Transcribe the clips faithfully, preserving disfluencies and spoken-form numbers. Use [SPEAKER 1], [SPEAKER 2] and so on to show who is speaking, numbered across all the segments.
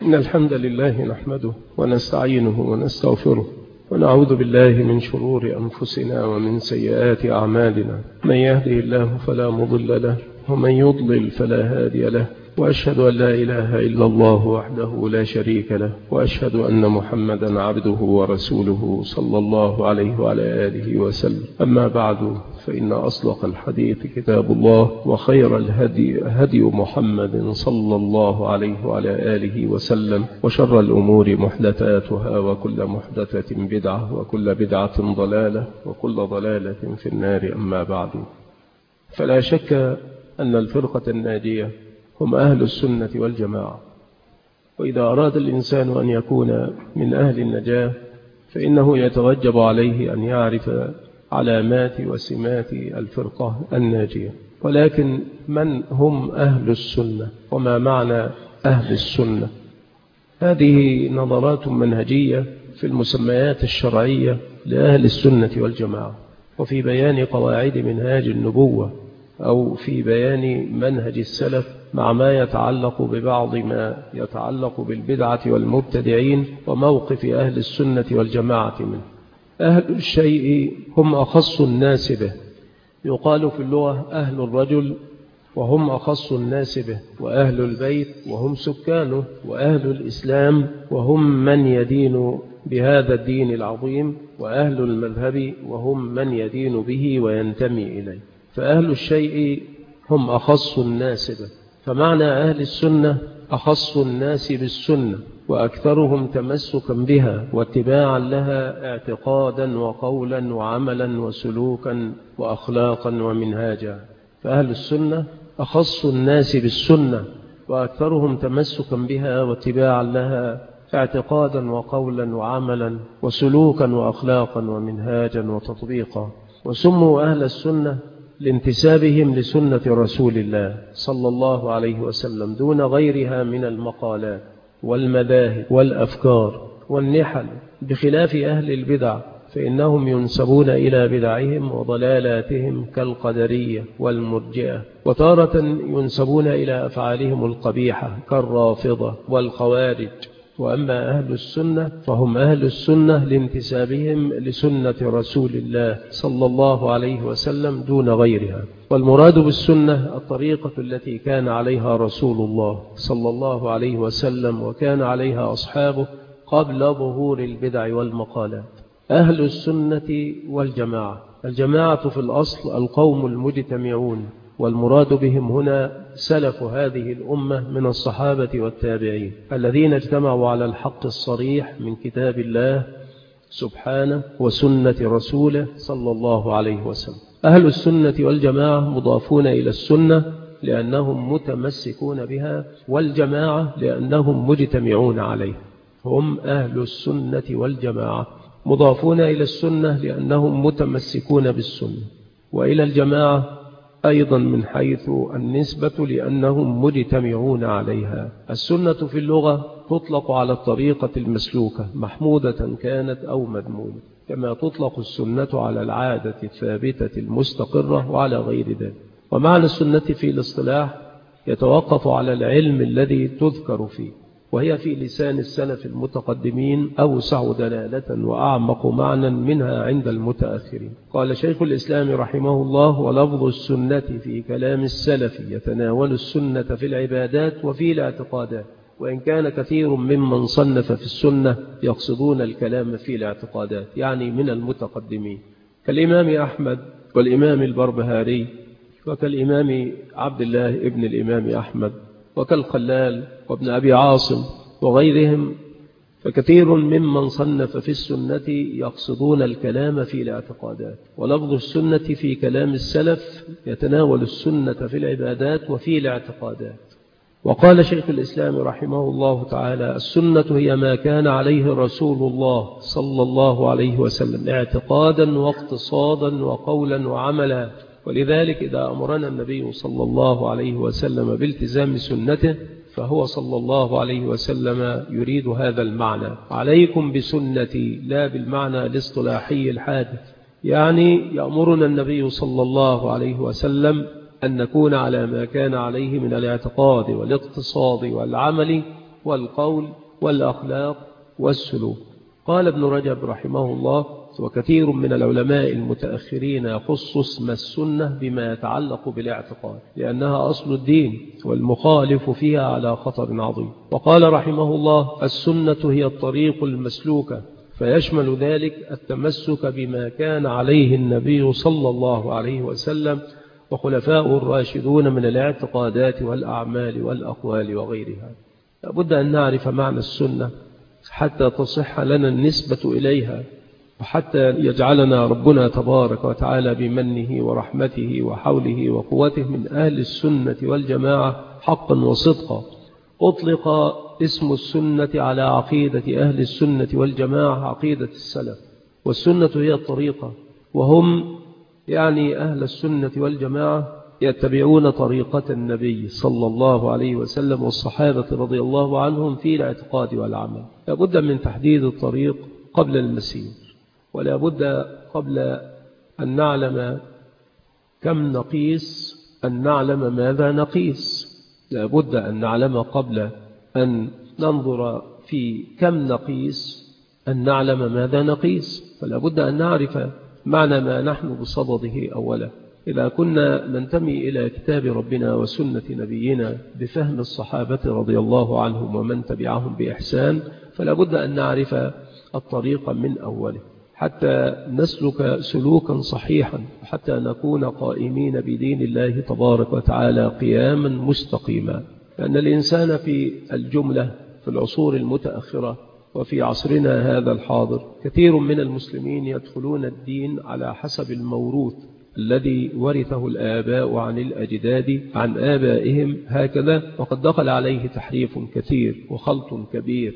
[SPEAKER 1] إن الحمد لله نحمده ونستعينه ونستغفره ونعوذ بالله من شرور أنفسنا ومن سيئات أعمالنا. من يهده الله فلا مضل له ومن يضلل فلا هادي له، وأشهد أن لا إله إلا الله وحده لا شريك له، وأشهد أن محمدا عبده ورسوله صلى الله عليه وعلى آله وسلم. أما بعد، فإن أصدق الحديث كتاب الله، وخير الهدي هدي محمد صلى الله عليه وعلى آله وسلم، وشر الأمور محدثاتها، وكل محدثة بدعة، وكل بدعة ضلالة، وكل ضلالة في النار. أما بعد، فلا شك أن الفرقة الناجية هم أهل السنة والجماعة. وإذا أراد الإنسان أن يكون من أهل النجاة فإنه يتوجب عليه أن يعرف علامات وسمات الفرقة الناجية. ولكن من هم أهل السنة وما معنى أهل السنة؟ هذه نظرات منهجية في المسميات الشرعية لأهل السنة والجماعة، وفي بيان قواعد منهاج النبوة، أو في بيان منهج السلف، مع ما يتعلق ببعض ما يتعلق بالبدعة والمبتدعين وموقف أهل السنة والجماعة منه. أهل الشيء هم أخص الناس به. يقال في اللغة أهل الرجل وهم أخص الناس به، وأهل البيت وهم سكانه، وأهل الإسلام وهم من يدين بهذا الدين العظيم، وأهل المذهب وهم من يدين به وينتمي إليه. فأهل الشيء هم أخص الناس به. فمعنى أهل السنة أخص الناس بالسنة، وأكثرهم تمسكا بها واتباعا لها، اعتقادا وقولا وعملا وسلوكا وأخلاقا ومنهاجا. فأهل السنة أخص الناس بالسنة، وأكثرهم تمسكا بها واتباعا لها، اعتقادا وقولا وعملا وسلوكا وأخلاقا ومنهاجا وتطبيقا. وسموا أهل السنة لانتسابهم لسنة رسول الله صلى الله عليه وسلم دون غيرها من المقالات والمذاهب والأفكار والنحل، بخلاف أهل البدع فإنهم ينسبون إلى بدعهم وضلالاتهم كالقدرية والمرجئة، وتارة ينسبون إلى أفعالهم القبيحة كالرافضة والخوارج. وأما أهل السنة فهم أهل السنة لانتسابهم لسنة رسول الله صلى الله عليه وسلم دون غيرها. والمراد بالسنة الطريقة التي كان عليها رسول الله صلى الله عليه وسلم وكان عليها أصحابه قبل ظهور البدع والمقالات. أهل السنة والجماعة، الجماعة في الأصل القوم المجتمعون، والمراد بهم هنا سلف هذه الأمة من الصحابة والتابعين الذين اجتمعوا على الحق الصريح من كتاب الله سبحانه وسنة رسوله صلى الله عليه وسلم. أهل السنة والجماعة مضافون إلى السنة لأنهم متمسكون بها، والجماعة لأنهم مجتمعون عليها. هم أهل السنة والجماعة مضافون إلى السنة لأنهم متمسكون بالسنة، وإلى الجماعة أيضا من حيث النسبة لأنهم مجتمعون عليها. السنة في اللغة تطلق على الطريقة المسلوكة محمودة كانت أو مذمومة، كما تطلق السنة على العادة الثابتة المستقرة وعلى غير ذلك. ومعنى السنة في الاصطلاح يتوقف على العلم الذي تذكر فيه، وهي في لسان السلف المتقدمين أوسع دلالة وأعمق معنى منها عند المتأخرين. قال شيخ الإسلام رحمه الله: ولفظ السنة في كلام السلف يتناول السنة في العبادات وفي الاعتقادات، وإن كان كثير ممن صنف في السنة يقصدون الكلام في الاعتقادات، يعني من المتقدمين كالإمام أحمد والإمام البربهاري، وكالإمام عبد الله ابن الإمام أحمد، وكالخلال وابن أبي عاصم وغيرهم. فكثير ممن صنف في السنة يقصدون الكلام في الاعتقادات. ولفظ السنة في كلام السلف يتناول السنة في العبادات وفي الاعتقادات. وقال شيخ الإسلام رحمه الله تعالى: السنة هي ما كان عليه رسول الله صلى الله عليه وسلم اعتقادا واقتصادا وقولا وعملا. ولذلك إذا أمرنا النبي صلى الله عليه وسلم بالتزام سنته فهو صلى الله عليه وسلم يريد هذا المعنى: عليكم بسنتي، لا بالمعنى الاصطلاحي الحادث. يعني يأمرنا النبي صلى الله عليه وسلم أن نكون على ما كان عليه من الاعتقاد والاقتصاد والعمل والقول والأخلاق والسلوك. قال ابن رجب رحمه الله: وكثير من العلماء المتأخرين يخص اسم السنة بما يتعلق بالاعتقاد، لأنها أصل الدين والمخالف فيها على خطر عظيم. وقال رحمه الله: السنة هي الطريق المسلوكة، فيشمل ذلك التمسك بما كان عليه النبي صلى الله عليه وسلم وخلفاء الراشدون من الاعتقادات والأعمال والأقوال وغيرها. لابد أن نعرف معنى السنة حتى تصح لنا النسبة إليها، وحتى يجعلنا ربنا تبارك وتعالى بمنه ورحمته وحوله وقوته من أهل السنة والجماعة حقا وصدقا. أطلق اسم السنة على عقيدة أهل السنة والجماعة عقيدة السلف، والسنة هي الطريقة، وهم يعني أهل السنة والجماعة يتبعون طريقة النبي صلى الله عليه وسلم والصحابة رضي الله عنهم في الاعتقاد والعمل. لابد من تحديد الطريق قبل المسير، ولا بد قبل أن نعلم كم نقيس أن نعلم ماذا نقيس. لا بد أن نعلم قبل أن ننظر في كم نقيس أن نعلم ماذا نقيس، فلا بد أن نعرف معنى ما نحن بصدده أولا. إذا كنا ننتمي إلى كتاب ربنا وسنة نبينا بفهم الصحابة رضي الله عنهم ومن تبعهم بإحسان، فلا بد أن نعرف الطريق من أوله حتى نسلك سلوكا صحيحا، وحتى نكون قائمين بدين الله تبارك وتعالى قياما مستقيما. لأن الإنسان في الجملة في العصور المتأخرة وفي عصرنا هذا الحاضر كثير من المسلمين يدخلون الدين على حسب الموروث الذي ورثه الآباء عن الأجداد عن آبائهم هكذا، وقد دخل عليه تحريف كثير وخلط كبير،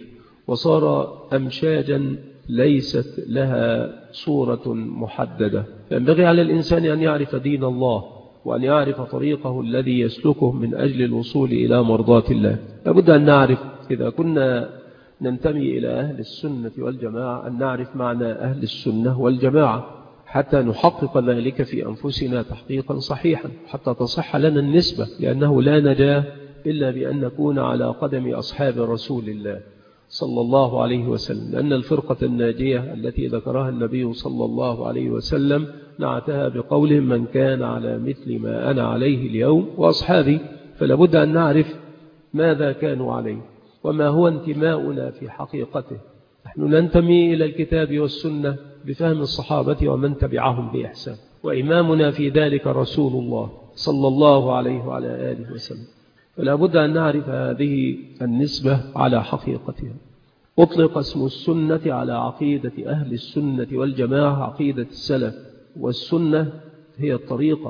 [SPEAKER 1] وصار أمشاجا ليست لها صورة محددة. فينبغي على الإنسان أن يعرف دين الله وأن يعرف طريقه الذي يسلكه من أجل الوصول إلى مرضاة الله. لابد أن نعرف إذا كنا ننتمي إلى أهل السنة والجماعة أن نعرف معنى أهل السنة والجماعة حتى نحقق ذلك في أنفسنا تحقيقا صحيحا، حتى تصح لنا النسبة، لأنه لا نجاة إلا بأن نكون على قدم أصحاب رسول الله صلى الله عليه وسلم. لأن الفرقة الناجية التي ذكرها النبي صلى الله عليه وسلم نعتها بقوله: من كان على مثل ما أنا عليه اليوم وأصحابي. فلا بد أن نعرف ماذا كانوا عليه وما هو انتماؤنا في حقيقته. نحن ننتمي إلى الكتاب والسنة بفهم الصحابة ومن تبعهم بإحسان، وإمامنا في ذلك رسول الله صلى الله عليه وعلى آله وسلم. فلا بد أن نعرف هذه النسبة على حقيقتها. أطلق اسم السنة على عقيدة أهل السنة والجماعة عقيدة السلف، والسنة هي الطريقة،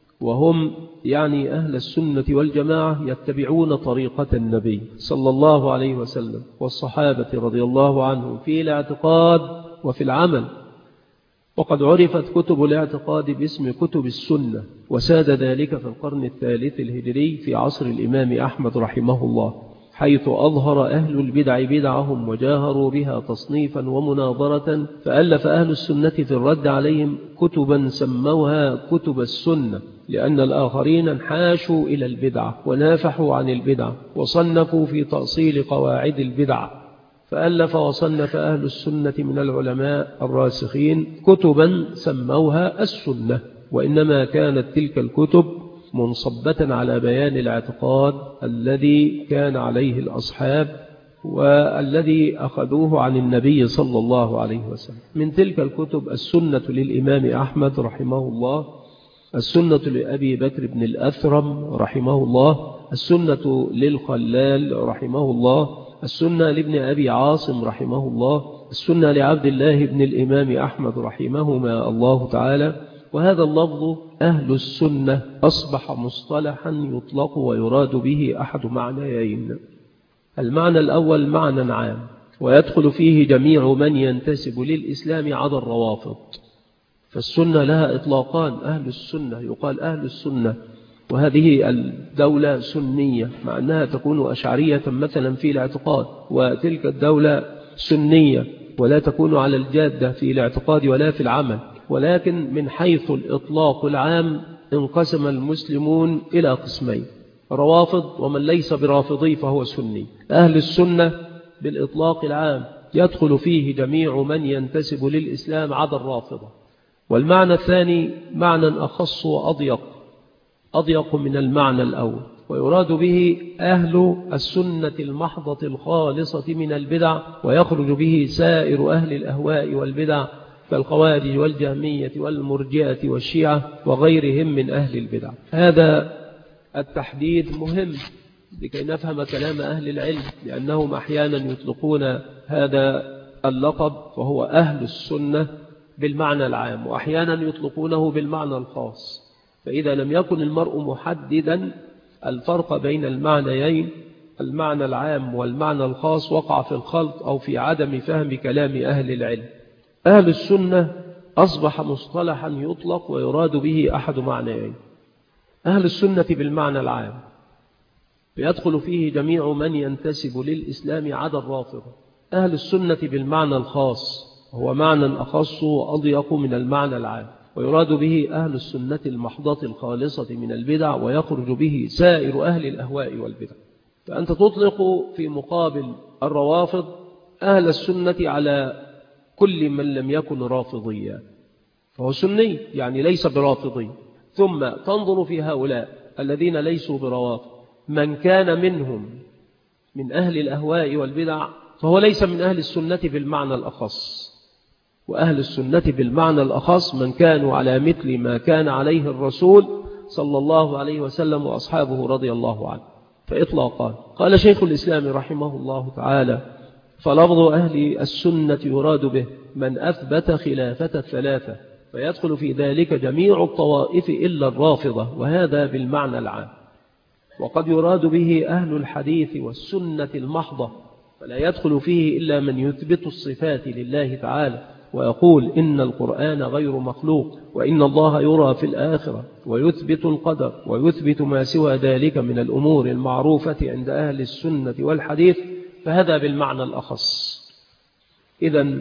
[SPEAKER 1] وهم يعني أهل السنة والجماعة يتبعون طريقة النبي صلى الله عليه وسلم والصحابة رضي الله عنهم في الاعتقاد وفي العمل. وقد عرفت كتب الاعتقاد باسم كتب السنة، وساد ذلك في القرن الثالث الهجري في عصر الإمام أحمد رحمه الله، حيث أظهر أهل البدع بدعهم وجاهروا بها تصنيفا ومناظرة، فألف أهل السنة في الرد عليهم كتبا سموها كتب السنة، لأن الآخرين انحاشوا إلى البدعة ونافحوا عن البدعة وصنفوا في تأصيل قواعد البدعة. فألف وصنف أهل السنة من العلماء الراسخين كتبا سموها السنة، وإنما كانت تلك الكتب منصبة على بيان الاعتقاد الذي كان عليه الأصحاب والذي أخذوه عن النبي صلى الله عليه وسلم. من تلك الكتب السنة للإمام أحمد رحمه الله، السنة لأبي بكر بن الأثرم رحمه الله، السنة للخلال رحمه الله، السنة لابن أبي عاصم رحمه الله، السنة لعبد الله بن الإمام أحمد رحمهما الله تعالى. وهذا اللفظ أهل السنة أصبح مصطلحا يطلق ويراد به أحد معنيين. المعنى الأول معنى عام ويدخل فيه جميع من ينتسب للإسلام عدا الروافض، فالسنة لها إطلاقان: أهل السنة يقال أهل السنة، وهذه الدولة سنية مع أنها تكون أشعرية مثلا في الاعتقاد، وتلك الدولة سنية ولا تكون على الجادة في الاعتقاد ولا في العمل. ولكن من حيث الإطلاق العام انقسم المسلمون إلى قسمين: روافض، ومن ليس برافضي فهو سني. أهل السنة بالإطلاق العام يدخل فيه جميع من ينتسب للإسلام عدا الرافضة. والمعنى الثاني معنى أخص وأضيق، أضيق من المعنى الأول، ويراد به أهل السنة المحضة الخالصة من البدع، ويخرج به سائر أهل الأهواء والبدع كالخوارج والجهمية والمرجئة والشيعة وغيرهم من أهل البدع. هذا التحديد مهم لكي نفهم كلام أهل العلم، لأنهم أحيانا يطلقون هذا اللقب وهو أهل السنة بالمعنى العام، وأحيانا يطلقونه بالمعنى الخاص. فإذا لم يكن المرء محددا الفرق بين المعنيين، المعنى العام والمعنى الخاص، وقع في الخلط أو في عدم فهم كلام أهل العلم. أهل السنة أصبح مصطلحا يطلق ويراد به أحد معنيين. أهل السنة بالمعنى العام يدخل فيه جميع من ينتسب للإسلام عدا الرافضة. أهل السنة بالمعنى الخاص هو معنى أخص وأضيق من المعنى العام، ويراد به أهل السنة المحضة الخالصة من البدع، ويخرج به سائر أهل الأهواء والبدع. فأنت تطلق في مقابل الروافض أهل السنة على كل من لم يكن رافضيا فهو سني، يعني ليس برافضي. ثم تنظر في هؤلاء الذين ليسوا بروافض، من كان منهم من أهل الأهواء والبدع فهو ليس من أهل السنة بالمعنى الأخص. وأهل السنة بالمعنى الأخص من كانوا على مثل ما كان عليه الرسول صلى الله عليه وسلم وأصحابه رضي الله عنه. فإطلاقا قال شيخ الإسلام رحمه الله تعالى: فلفظ أهل السنة يراد به من أثبت خلافة الثلاثة، فيدخل في ذلك جميع الطوائف إلا الرافضة، وهذا بالمعنى العام. وقد يراد به أهل الحديث والسنة المحضة، فلا يدخل فيه إلا من يثبت الصفات لله تعالى ويقول إن القرآن غير مخلوق، وإن الله يرى في الآخرة، ويثبت القدر، ويثبت ما سوى ذلك من الأمور المعروفة عند أهل السنة والحديث، فهذا بالمعنى الأخص. إذن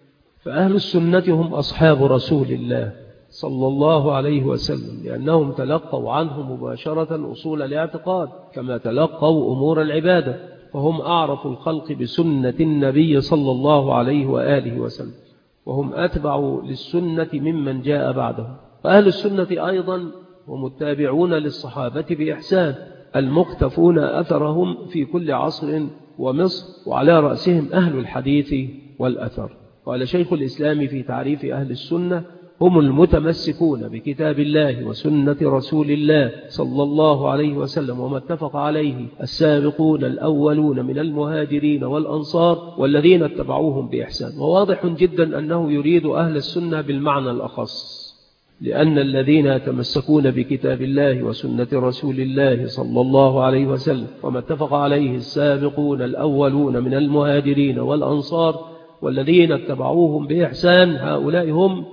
[SPEAKER 1] فأهل السنة هم أصحاب رسول الله صلى الله عليه وسلم، لأنهم تلقوا عنه مباشرة أصول الاعتقاد كما تلقوا أمور العبادة، فهم أعرف الخلق بسنة النبي صلى الله عليه وآله وسلم، وهم أتبع للسنة ممن جاء بعده. وأهل السنة أيضا هم التابعون للصحابة بإحسان، المقتفون أثرهم في كل عصر ومصر، وعلى رأسهم أهل الحديث والأثر. قال شيخ الإسلام في تعريف أهل السنة: هم المتمسكون بكتاب الله وسنة رسول الله صلى الله عليه وسلم وما اتفق عليه السابقون الأولون من المهاجرين والأنصار والذين اتبعوهم بإحسان. وواضح جدا أنه يريد أهل السنة بالمعنى الأخص، لأن الذين يتمسكون بكتاب الله وسنة رسول الله صلى الله عليه وسلم وما اتفق عليه السابقون الأولون من المهاجرين والأنصار والذين اتبعوهم بإحسان، هؤلاء هم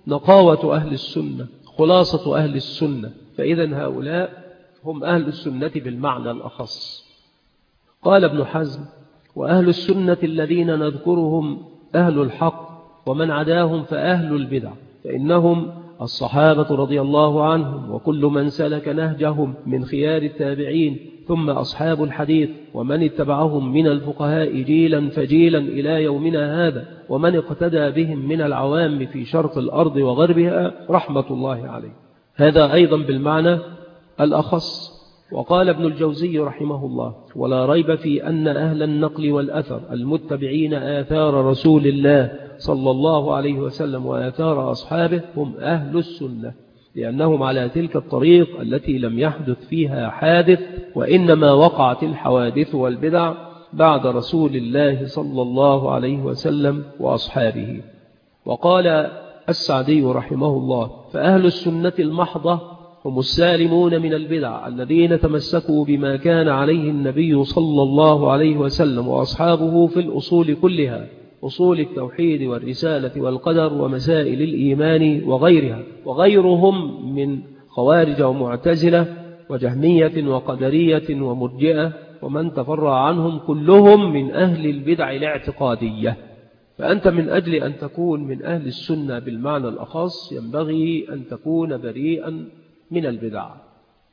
[SPEAKER 1] نقاوة أهل السنة، خلاصة أهل السنة. فإذن هؤلاء هم أهل السنة بالمعنى الأخص. قال ابن حزم: وأهل السنة الذين نذكرهم أهل الحق، ومن عداهم فأهل البدع، فإنهم الصحابة رضي الله عنهم وكل من سلك نهجهم من خيار التابعين، ثم أصحاب الحديث ومن اتبعهم من الفقهاء جيلا فجيلا إلى يومنا هذا، ومن اقتدى بهم من العوام في شرق الأرض وغربها رحمة الله عليه. هذا أيضا بالمعنى الأخص. وقال ابن الجوزي رحمه الله: ولا ريب في أن أهل النقل والأثر المتبعين آثار رسول الله صلى الله عليه وسلم وآثار أصحابه هم أهل السنة، لأنهم على تلك الطريق التي لم يحدث فيها حادث، وإنما وقعت الحوادث والبدع بعد رسول الله صلى الله عليه وسلم وأصحابه. وقال السعدي رحمه الله: فأهل السنة المحضة هم السالمون من البدع الذين تمسكوا بما كان عليه النبي صلى الله عليه وسلم وأصحابه في الأصول كلها، أصول التوحيد والرسالة والقدر ومسائل الإيمان وغيرها، وغيرهم من خوارج ومعتزلة وجهمية وقدرية ومرجئة ومن تفرع عنهم، كلهم من أهل البدع الاعتقادية. فأنت من أجل أن تكون من أهل السنة بالمعنى الأخص ينبغي أن تكون بريئا من البدع،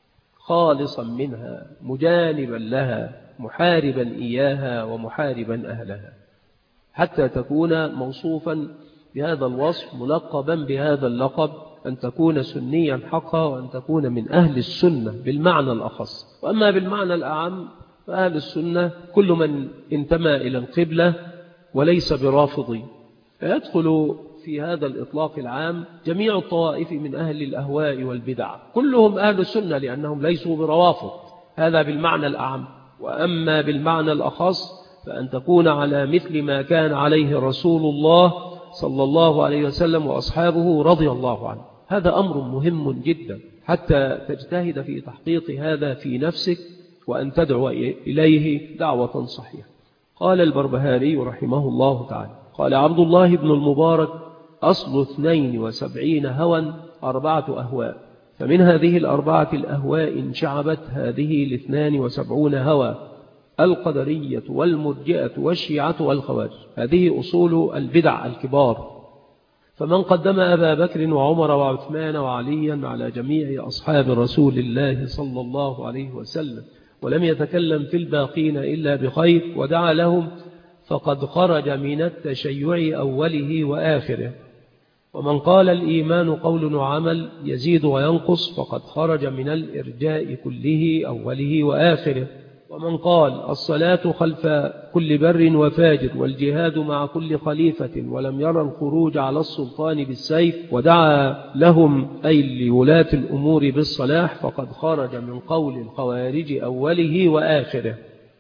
[SPEAKER 1] خالصا منها مجانبا لها محاربا إياها ومحاربا أهلها، حتى تكون موصوفا بهذا الوصف ملقبا بهذا اللقب، أن تكون سنيا حقا وأن تكون من أهل السنة بالمعنى الأخص. وأما بالمعنى الأعم فأهل السنة كل من انتمى إلى القبلة وليس برافضي، فيدخل في هذا الإطلاق العام جميع الطوائف من أهل الأهواء والبدع، كلهم أهل السنة لأنهم ليسوا بروافض، هذا بالمعنى الأعم. وأما بالمعنى الأخص فأن تكون على مثل ما كان عليه رسول الله صلى الله عليه وسلم وأصحابه رضي الله عنه، هذا أمر مهم جدا حتى تجتهد في تحقيق هذا في نفسك وأن تدعو إليه دعوة صحيحة. قال البربهاري رحمه الله تعالى: قال عبد الله بن المبارك: أصل اثنين وسبعين هوى أربعة أهواء، فمن هذه الأربعة الأهواء انشعبت هذه الاثنان وسبعون هوى: القدرية والمرجئة والشيعة والخوارج. هذه أصول البدع الكبار. فمن قدم أبا بكر وعمر وعثمان وعليا على جميع أصحاب رسول الله صلى الله عليه وسلم ولم يتكلم في الباقين إلا بخير ودعا لهم فقد خرج من التشيع أوله وآخره. ومن قال الإيمان قول وعمل يزيد وينقص فقد خرج من الإرجاء كله أوله وآخره. ومن قال الصلاة خلف كل بر وفاجر والجهاد مع كل خليفة ولم يرى الخروج على السلطان بالسيف ودعا لهم أي لولاة الأمور بالصلاح فقد خرج من قول الخوارج أوله وآخره.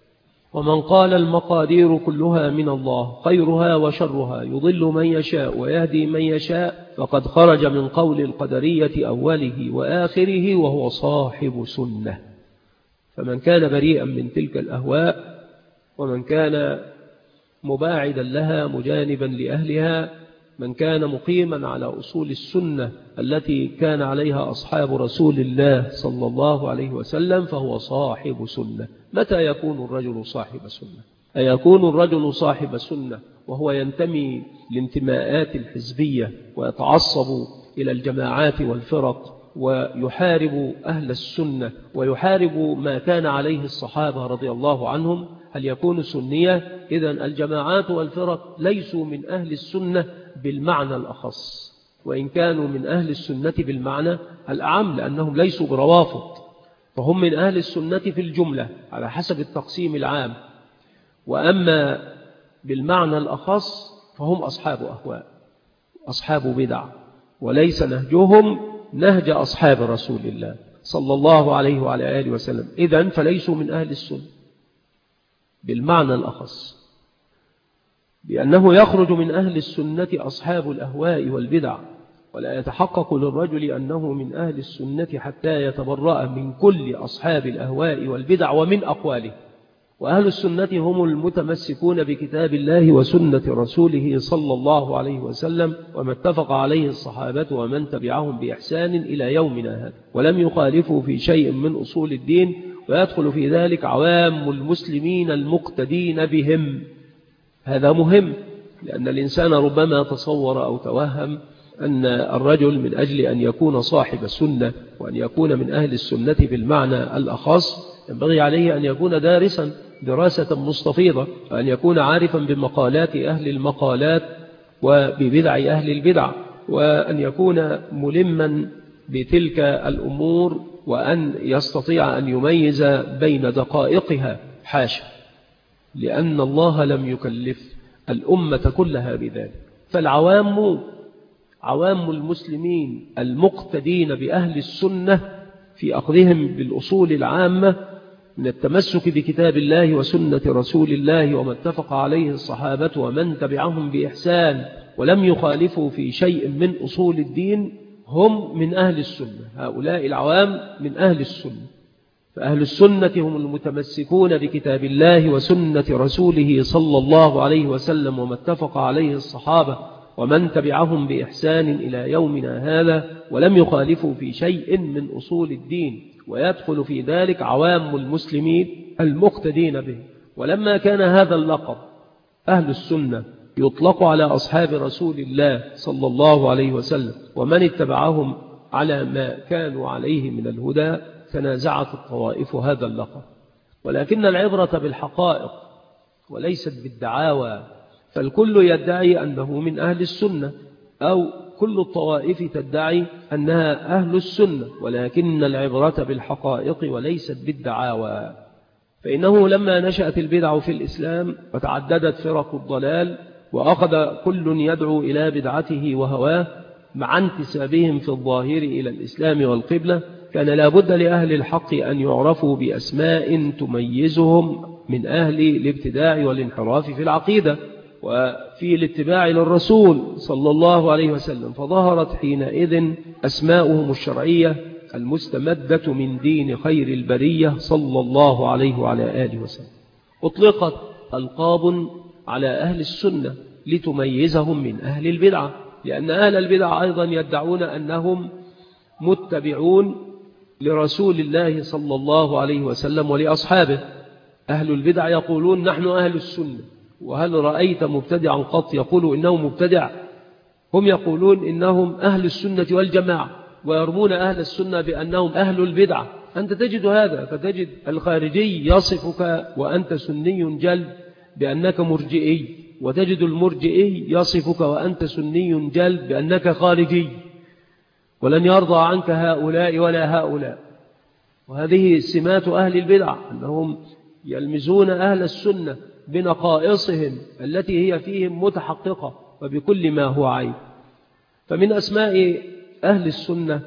[SPEAKER 1] ومن قال المقادير كلها من الله خيرها وشرها يضل من يشاء ويهدي من يشاء فقد خرج من قول القدرية أوله وآخره وهو صاحب سنة. فمن كان بريئا من تلك الأهواء ومن كان مباعدا لها مجانبا لأهلها، من كان مقيما على أصول السنة التي كان عليها أصحاب رسول الله صلى الله عليه وسلم فهو صاحب سنة. متى يكون الرجل صاحب سنة؟ أيكون الرجل صاحب سنة وهو ينتمي لانتماءات الحزبية ويتعصب إلى الجماعات والفرق ويحارب أهل السنة ويحارب ما كان عليه الصحابة رضي الله عنهم؟ هل يكون سنية؟ إذن الجماعات والفرق ليسوا من أهل السنة بالمعنى الأخص، وإن كانوا من أهل السنة بالمعنى الأعم لأنهم ليسوا بروافض، فهم من أهل السنة في الجملة على حسب التقسيم العام. وأما بالمعنى الأخص فهم أصحاب أهواء أصحاب بدع، وليس نهجهم نهج أصحاب رسول الله صلى الله عليه وعلى آله وسلم، إذن فليسوا من أهل السنة بالمعنى الأخص، لأنه يخرج من أهل السنة أصحاب الأهواء والبدع، ولا يتحقق للرجل أنه من أهل السنة حتى يتبرأ من كل أصحاب الأهواء والبدع ومن أقواله. وأهل السنة هم المتمسكون بكتاب الله وسنة رسوله صلى الله عليه وسلم وما اتفق عليه الصحابة ومن تبعهم بإحسان إلى يومنا هذا، ولم يخالفوا في شيء من أصول الدين، ويدخل في ذلك عوام المسلمين المقتدين بهم. هذا مهم، لأن الإنسان ربما تصور أو توهم أن الرجل من أجل أن يكون صاحب السنة وأن يكون من أهل السنة بالمعنى الأخص ينبغي عليه أن يكون دارسا دراسة مستفيضة، وأن يكون عارفا بمقالات أهل المقالات وببدع أهل البدع، وأن يكون ملما بتلك الأمور، وأن يستطيع أن يميز بين دقائقها. حاشا، لأن الله لم يكلف الأمة كلها بذلك. فالعوام عوام المسلمين المقتدين بأهل السنة في أخذهم بالأصول العامة من التمسك بكتاب الله وسنة رسول الله وما اتفق عليه الصحابة ومن تبعهم بإحسان ولم يخالفوا في شيء من أصول الدين، هم من أهل السنة. هؤلاء العوام من أهل السنة. فأهل السنة هم المتمسكون بكتاب الله وسنة رسوله صلى الله عليه وسلم وما اتفق عليه الصحابة ومن تبعهم بإحسان إلى يومنا هذا ولم يخالفوا في شيء من أصول الدين، ويدخل في ذلك عوام المسلمين المقتدين به. ولما كان هذا اللقب أهل السنة يطلق على أصحاب رسول الله صلى الله عليه وسلم ومن اتبعهم على ما كانوا عليه من الهدى، تنازعت الطوائف هذا اللقب، ولكن العبرة بالحقائق وليست بالدعاوى، فالكل يدعي أنه من أهل السنة، أو كل الطوائف تدعي أنها أهل السنة، ولكن العبرة بالحقائق وليست بالدعاوى. فإنه لما نشأت البدع في الإسلام وتعددت فرق الضلال وأخذ كل يدعو إلى بدعته وهواه مع انتسابهم في الظاهر إلى الإسلام والقبلة، كان لابد لأهل الحق أن يعرفوا بأسماء تميزهم من أهل الابتداع والانحراف في العقيدة وفي الاتباع للرسول صلى الله عليه وسلم، فظهرت حينئذ أسماؤهم الشرعية المستمدة من دين خير البرية صلى الله عليه وعلى آله وسلم. أطلقت ألقاب على أهل السنة لتميزهم من أهل البدعة، لأن أهل البدعة أيضا يدعون أنهم متبعون لرسول الله صلى الله عليه وسلم ولأصحابه. أهل البدع يقولون نحن أهل السنة، وهل رأيت مبتدعا قط يقول إنه مبتدع؟ هم يقولون إنهم أهل السنة والجماعة، ويرمون أهل السنة بأنهم أهل البدعة. أنت تجد هذا، فتجد الخارجي يصفك وأنت سني جلد بأنك مرجئي، وتجد المرجئي يصفك وأنت سني جلد بأنك خارجي، ولن يرضى عنك هؤلاء ولا هؤلاء. وهذه سمات أهل البدع، أنهم يلمزون أهل السنة بنقائصهم التي هي فيهم متحققة وبكل ما هو عيب. فمن أسماء أهل السنة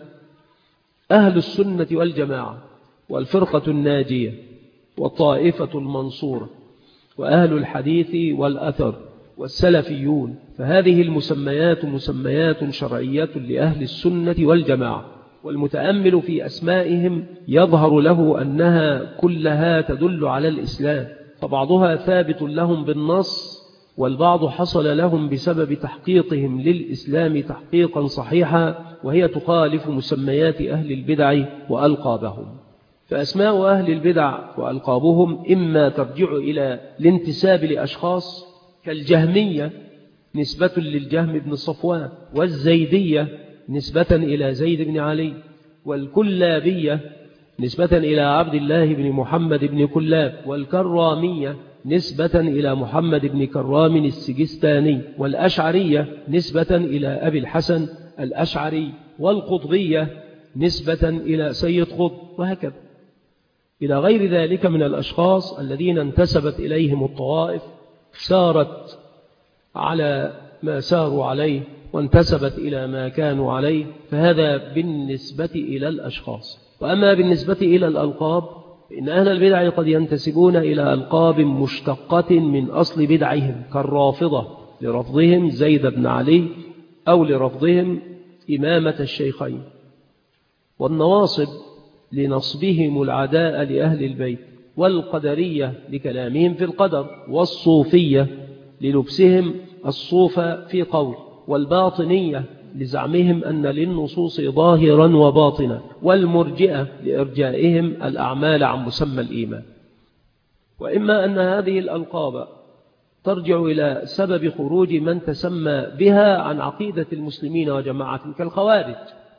[SPEAKER 1] أهل السنة والجماعة، والفرقة الناجية، والطائفة المنصورة، وأهل الحديث والأثر، والسلفيون. فهذه المسميات مسميات شرعية لأهل السنة والجماعة، والمتأمل في أسمائهم يظهر له أنها كلها تدل على الإسلام، فبعضها ثابت لهم بالنص، والبعض حصل لهم بسبب تحقيقهم للإسلام تحقيقا صحيحا، وهي تخالف مسميات أهل البدع وألقابهم. فأسماء أهل البدع وألقابهم إما ترجع إلى الانتساب لأشخاص كالجهمية نسبة للجهم بن صفوان، والزيدية نسبة إلى زيد بن علي، والكلابية نسبة إلى عبد الله بن محمد بن كلاب، والكرامية نسبة إلى محمد بن كرام السجستاني، والأشعرية نسبة إلى أبي الحسن الأشعري، والقطبية نسبة إلى سيد قطب، وهكذا إلى غير ذلك من الأشخاص الذين انتسبت إليهم الطوائف، سارت على ما ساروا عليه وانتسبت إلى ما كانوا عليه. فهذا بالنسبة إلى الأشخاص. وأما بالنسبة إلى الألقاب، إن أهل البدع قد ينتسبون إلى ألقاب مشتقة من أصل بدعهم، كالرافضة لرفضهم زيد بن علي، أو لرفضهم إمامة الشيخين، والنواصب لنصبهم العداء لأهل البيت، والقدرية لكلامهم في القدر، والصوفية للبسهم الصوف في قول، والباطنية لزعمهم أن للنصوص ظاهرا وباطنا، والمرجئة لإرجائهم الأعمال عن مسمى الإيمان. وإما أن هذه الألقاب ترجع إلى سبب خروج من تسمى بها عن عقيدة المسلمين وجماعة كالخوارج،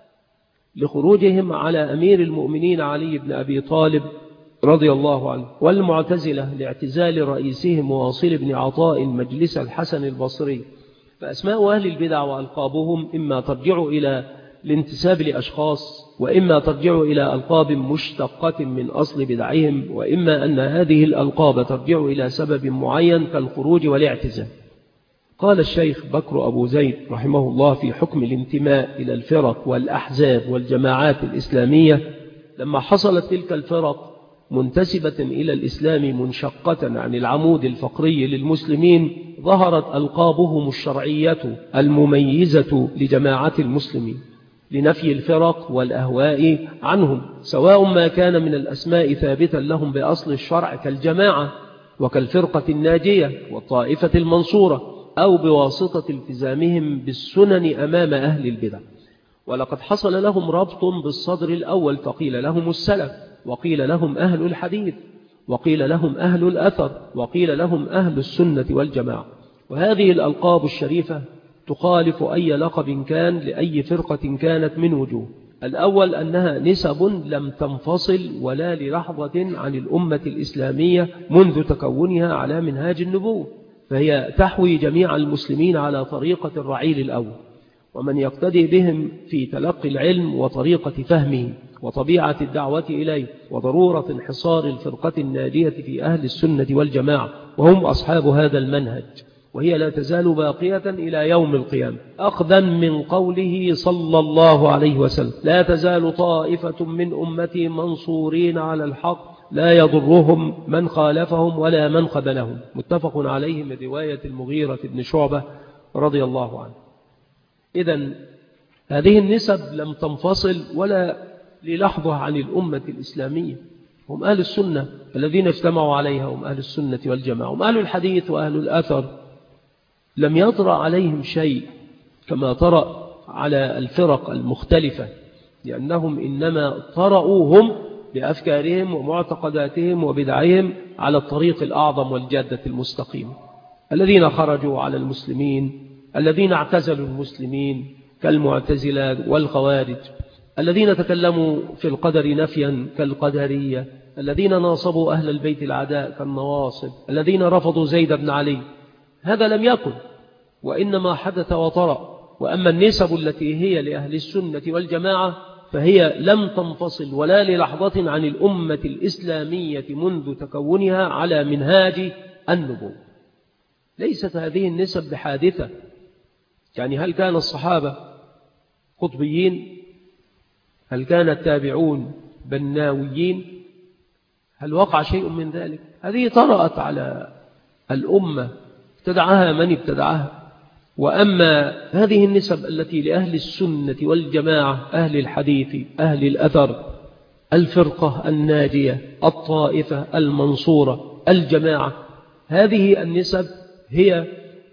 [SPEAKER 1] لخروجهم على أمير المؤمنين علي بن أبي طالب رضي الله عنه، والمعتزلة لاعتزال رئيسهم واصل بن عطاء مجلس الحسن البصري. فأسماء أهل البدع وألقابهم إما ترجع إلى الانتساب لأشخاص، وإما ترجع إلى ألقاب مشتقة من أصل بدعهم، وإما أن هذه الألقاب ترجع إلى سبب معين كالخروج والاعتزال. قال الشيخ بكر أبو زيد رحمه الله في حكم الانتماء إلى الفرق والأحزاب والجماعات الإسلامية: لما حصلت تلك الفرق منتسبة إلى الإسلام منشقة عن العمود الفقري للمسلمين، ظهرت ألقابهم الشرعية المميزة لجماعة المسلمين لنفي الفرق والأهواء عنهم، سواء ما كان من الأسماء ثابتا لهم بأصل الشرع كالجماعة وكالفرقة الناجية والطائفة المنصورة، أو بواسطة التزامهم بالسنن أمام أهل البدع. ولقد حصل لهم ربط بالصدر الأول، فقيل لهم السلف، وقيل لهم أهل الحديث، وقيل لهم أهل الأثر، وقيل لهم أهل السنة والجماعة. وهذه الألقاب الشريفة تخالف أي لقب كان لأي فرقة كانت من وجوه، الأول أنها نسب لم تنفصل ولا للحظة عن الأمة الإسلامية منذ تكونها على منهاج النبوة، فهي تحوي جميع المسلمين على طريقة الرعيل الأول، ومن يقتدي بهم في تلقي العلم وطريقة فهمه وطبيعة الدعوة إليه وضرورة انحصار الفرقة الناجية في أهل السنة والجماعة، وهم أصحاب هذا المنهج، وهي لا تزال باقية إلى يوم القيامة، أخذا من قوله صلى الله عليه وسلم: لا تزال طائفة من أمتي منصورين على الحق لا يضرهم من خالفهم ولا من خذلهم، متفق عليه من رواية المغيرة بن شعبة رضي الله عنه. إذن هذه النسب لم تنفصل ولا للحظة عن الأمة الإسلامية، هم أهل السنة الذين اجتمعوا عليها، هم أهل السنة والجماعة، هم أهل الحديث وأهل الأثر، لم يطرأ عليهم شيء كما طرأ على الفرق المختلفة، لأنهم إنما طرأوهم بأفكارهم ومعتقداتهم وبدعهم على الطريق الأعظم والجادة المستقيمة. الذين خرجوا على المسلمين، الذين اعتزلوا المسلمين كالمعتزلة والخوارج، الذين تكلموا في القدر نفيا كالقدرية، الذين ناصبوا أهل البيت العداء كالنواصب، الذين رفضوا زيد بن علي، هذا لم يكن، وإنما حدث وطرأ. وأما النسب التي هي لأهل السنة والجماعة فهي لم تنفصل ولا للحظة عن الأمة الإسلامية منذ تكونها على منهاج النبوة. ليست هذه النسب بحادثة، يعني هل كان الصحابة قطبيين؟ هل كان التابعون بناويين؟ هل وقع شيء من ذلك؟ هذه طرأت على الأمة، ابتدعها من ابتدعها. وأما هذه النسب التي لأهل السنة والجماعة، أهل الحديث، أهل الأثر، الفرقة الناجية، الطائفة المنصورة، الجماعة، هذه النسب هي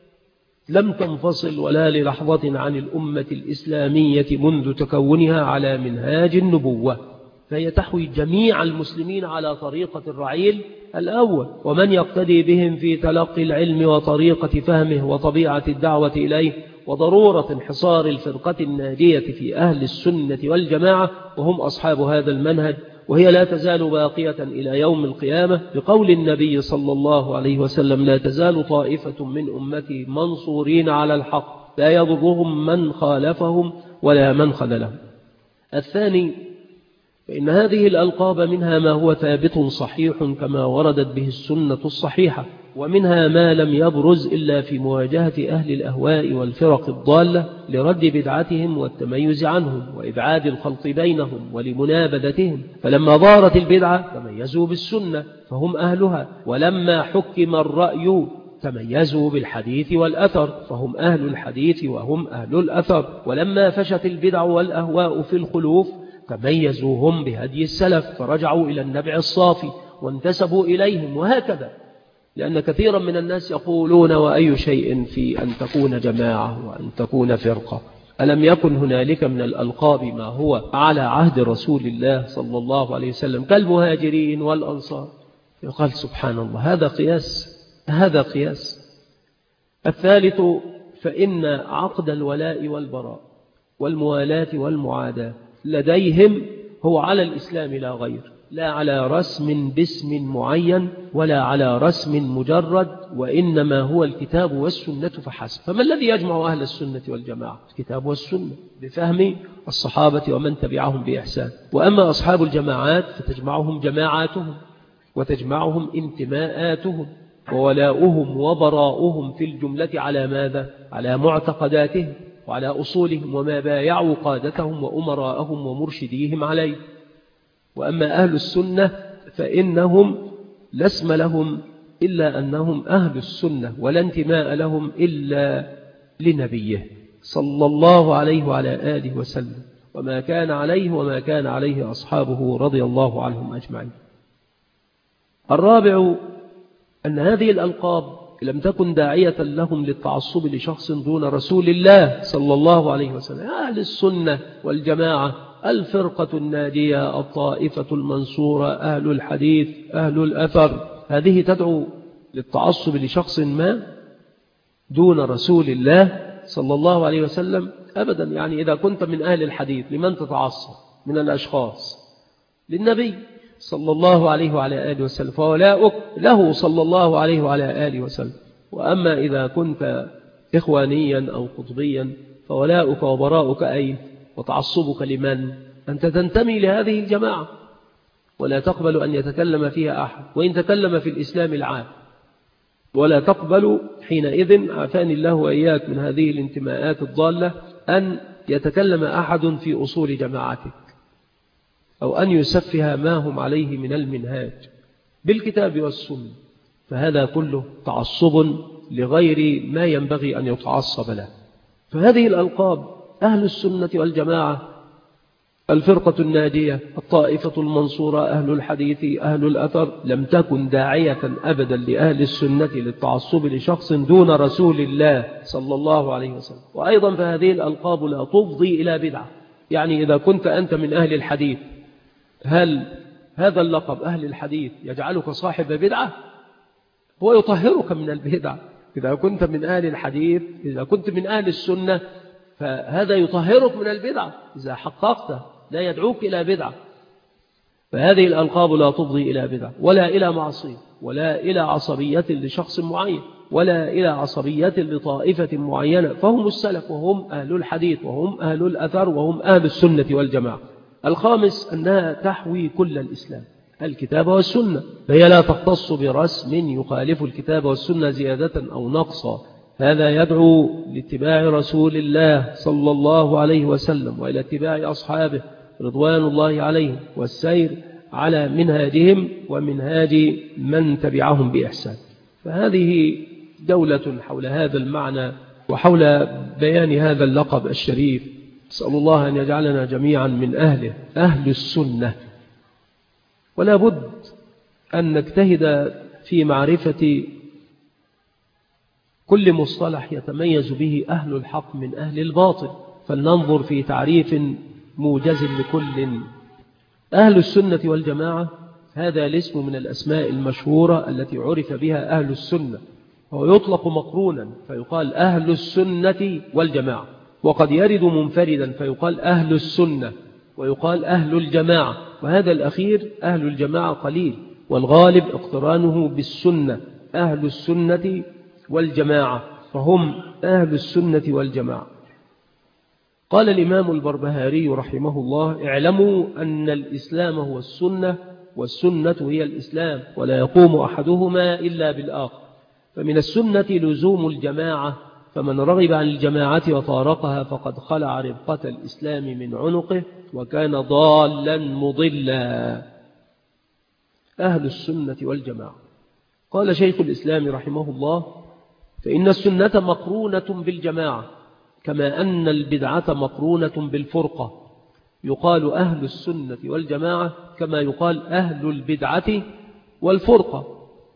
[SPEAKER 1] لم تنفصل ولا للحظة عن الأمة الإسلامية منذ تكونها على منهاج النبوة، فهي تحوي جميع المسلمين على طريقة الرعيل الأول، ومن يقتدي بهم في تلقي العلم وطريقة فهمه وطبيعة الدعوة إليه وضرورة انحصار الفرقة الناجية في أهل السنة والجماعة، وهم أصحاب هذا المنهج، وهي لا تزال باقية إلى يوم القيامة، بقول النبي صلى الله عليه وسلم: لا تزال طائفة من أمتي منصورين على الحق لا يضرهم من خالفهم ولا من خذلهم. الثاني، فإن هذه الألقاب منها ما هو ثابت صحيح كما وردت به السنة الصحيحة، ومنها ما لم يبرز إلا في مواجهة أهل الأهواء والفرق الضالة لرد بدعتهم والتميز عنهم وإبعاد الخلط بينهم ولمنابذتهم، فلما ظهرت البدعة تميزوا بالسنة فهم أهلها، ولما حكم الرأي تميزوا بالحديث والأثر فهم أهل الحديث وهم أهل الأثر، ولما فشت البدع والأهواء في الخلوف تميزوا هم بهدي السلف فرجعوا إلى النبع الصافي وانتسبوا إليهم، وهكذا. لأن كثيرا من الناس يقولون: وأي شيء في أن تكون جماعة وأن تكون فرقة؟ ألم يكن هنالك من الألقاب ما هو على عهد رسول الله صلى الله عليه وسلم كالمهاجرين والأنصار؟ يقال سبحان الله، هذا قياس، هذا قياس. الثالث، فإن عقد الولاء والبراء والموالاة والمعاداة لديهم هو على الإسلام لا غير، لا على رسم باسم معين ولا على رسم مجرد، وإنما هو الكتاب والسنة فحسب. فما الذي يجمع أهل السنة والجماعة؟ الكتاب والسنة بفهم الصحابة ومن تبعهم بإحسان. وأما أصحاب الجماعات فتجمعهم جماعاتهم وتجمعهم انتماءاتهم، وولاؤهم وبراؤهم في الجملة على ماذا؟ على معتقداتهم وعلى أصولهم وما بايعوا قادتهم وأمراءهم ومرشديهم عليه. وأما أهل السنة فإنهم لا اسم لهم إلا أنهم أهل السنة، ولا انتماء لهم إلا لنبيه صلى الله عليه وعلى آله وسلم، وما كان عليه وما كان عليه أصحابه رضي الله عنهم أجمعين. الرابع، أن هذه الألقاب لم تكن داعية لهم للتعصب لشخص دون رسول الله صلى الله عليه وسلم. أهل السنة والجماعة، الفرقة الناجية، الطائفة المنصورة، أهل الحديث، أهل الأثر، هذه تدعو للتعصب لشخص ما دون رسول الله صلى الله عليه وسلم أبدا. يعني إذا كنت من أهل الحديث لمن تتعصب من الأشخاص؟ للنبي صلى الله عليه وعلى آله وسلم، فولاؤك له صلى الله عليه وعلى آله وسلم. وأما إذا كنت إخوانيا أو قطبيا فولاؤك وبراؤك أين؟ وتعصبك لمن؟ أنت تنتمي لهذه الجماعة ولا تقبل أن يتكلم فيها أحد، وإن تكلم في الإسلام العام، ولا تقبل حينئذ، عافاني الله وإياك من هذه الانتماءات الضالة، أن يتكلم أحد في أصول جماعتك أو أن يسفها ما هم عليه من المنهاج بالكتاب والسنة، فهذا كله تعصب لغير ما ينبغي أن يتعصب له. فهذه الألقاب أهل السنة والجماعة، الفرقة الناجية، الطائفة المنصورة، أهل الحديث، أهل الأثر، لم تكن داعية أبدا لأهل السنة للتعصب لشخص دون رسول الله صلى الله عليه وسلم. وأيضا فهذه الألقاب لا تفضي إلى بدعة. يعني إذا كنت أنت من أهل الحديث، هل هذا اللقب أهل الحديث يجعلك صاحب بدعة؟ هو يطهرك من البدع. إذا كنت من أهل الحديث، إذا كنت من أهل السنة، فهذا يطهرك من البدعة إذا حققته، لا يدعوك إلى بدعة. فهذه الألقاب لا تفضي إلى بدعة ولا إلى معصية ولا إلى عصبية لشخص معين ولا إلى عصبية لطائفة معينة، فهم السلف وهم أهل الحديث وهم أهل الأثر وهم أهل السنة والجماعة. الخامس أنها تحوي كل الإسلام، الكتاب والسنة، فهي لا تختص برسم يخالف الكتاب والسنة زيادة أو نقصا. هذا يدعو لاتباع رسول الله صلى الله عليه وسلم وإلى اتباع أصحابه رضوان الله عليهم والسير على منهاجهم ومنهاج من تبعهم بإحسان. فهذه دولة حول هذا المعنى وحول بيان هذا اللقب الشريف. أسأل الله أن يجعلنا جميعا من أهله، أهل السنة. ولا بد أن نجتهد في معرفة كل مصطلح يتميز به أهل الحق من أهل الباطل، فلننظر في تعريف موجز لكل. أهل السنة والجماعة هذا الاسم من الأسماء المشهورة التي عرف بها أهل السنة، وهو يطلق مقرونا فيقال أهل السنة والجماعة، وقد يرد منفردا فيقال أهل السنة ويقال أهل الجماعة، وهذا الأخير أهل الجماعة قليل، والغالب اقترانه بالسنة، أهل السنة والجماعة، فهم أهل السنة والجماعة. قال الإمام البربهاري رحمه الله: اعلموا أن الإسلام هو السنة والسنة هي الإسلام، ولا يقوم أحدهما إلا بالآخر، فمن السنة لزوم الجماعة، فمن رغب عن الجماعة وفارقها فقد خلع ربقة الإسلام من عنقه وكان ضالا مضلا. أهل السنة والجماعة. قال شيخ الإسلام رحمه الله: فإن السنة مقرونة بالجماعة كما أن البدعة مقرونة بالفرقة، يقال أهل السنة والجماعة كما يقال أهل البدعة والفرقة.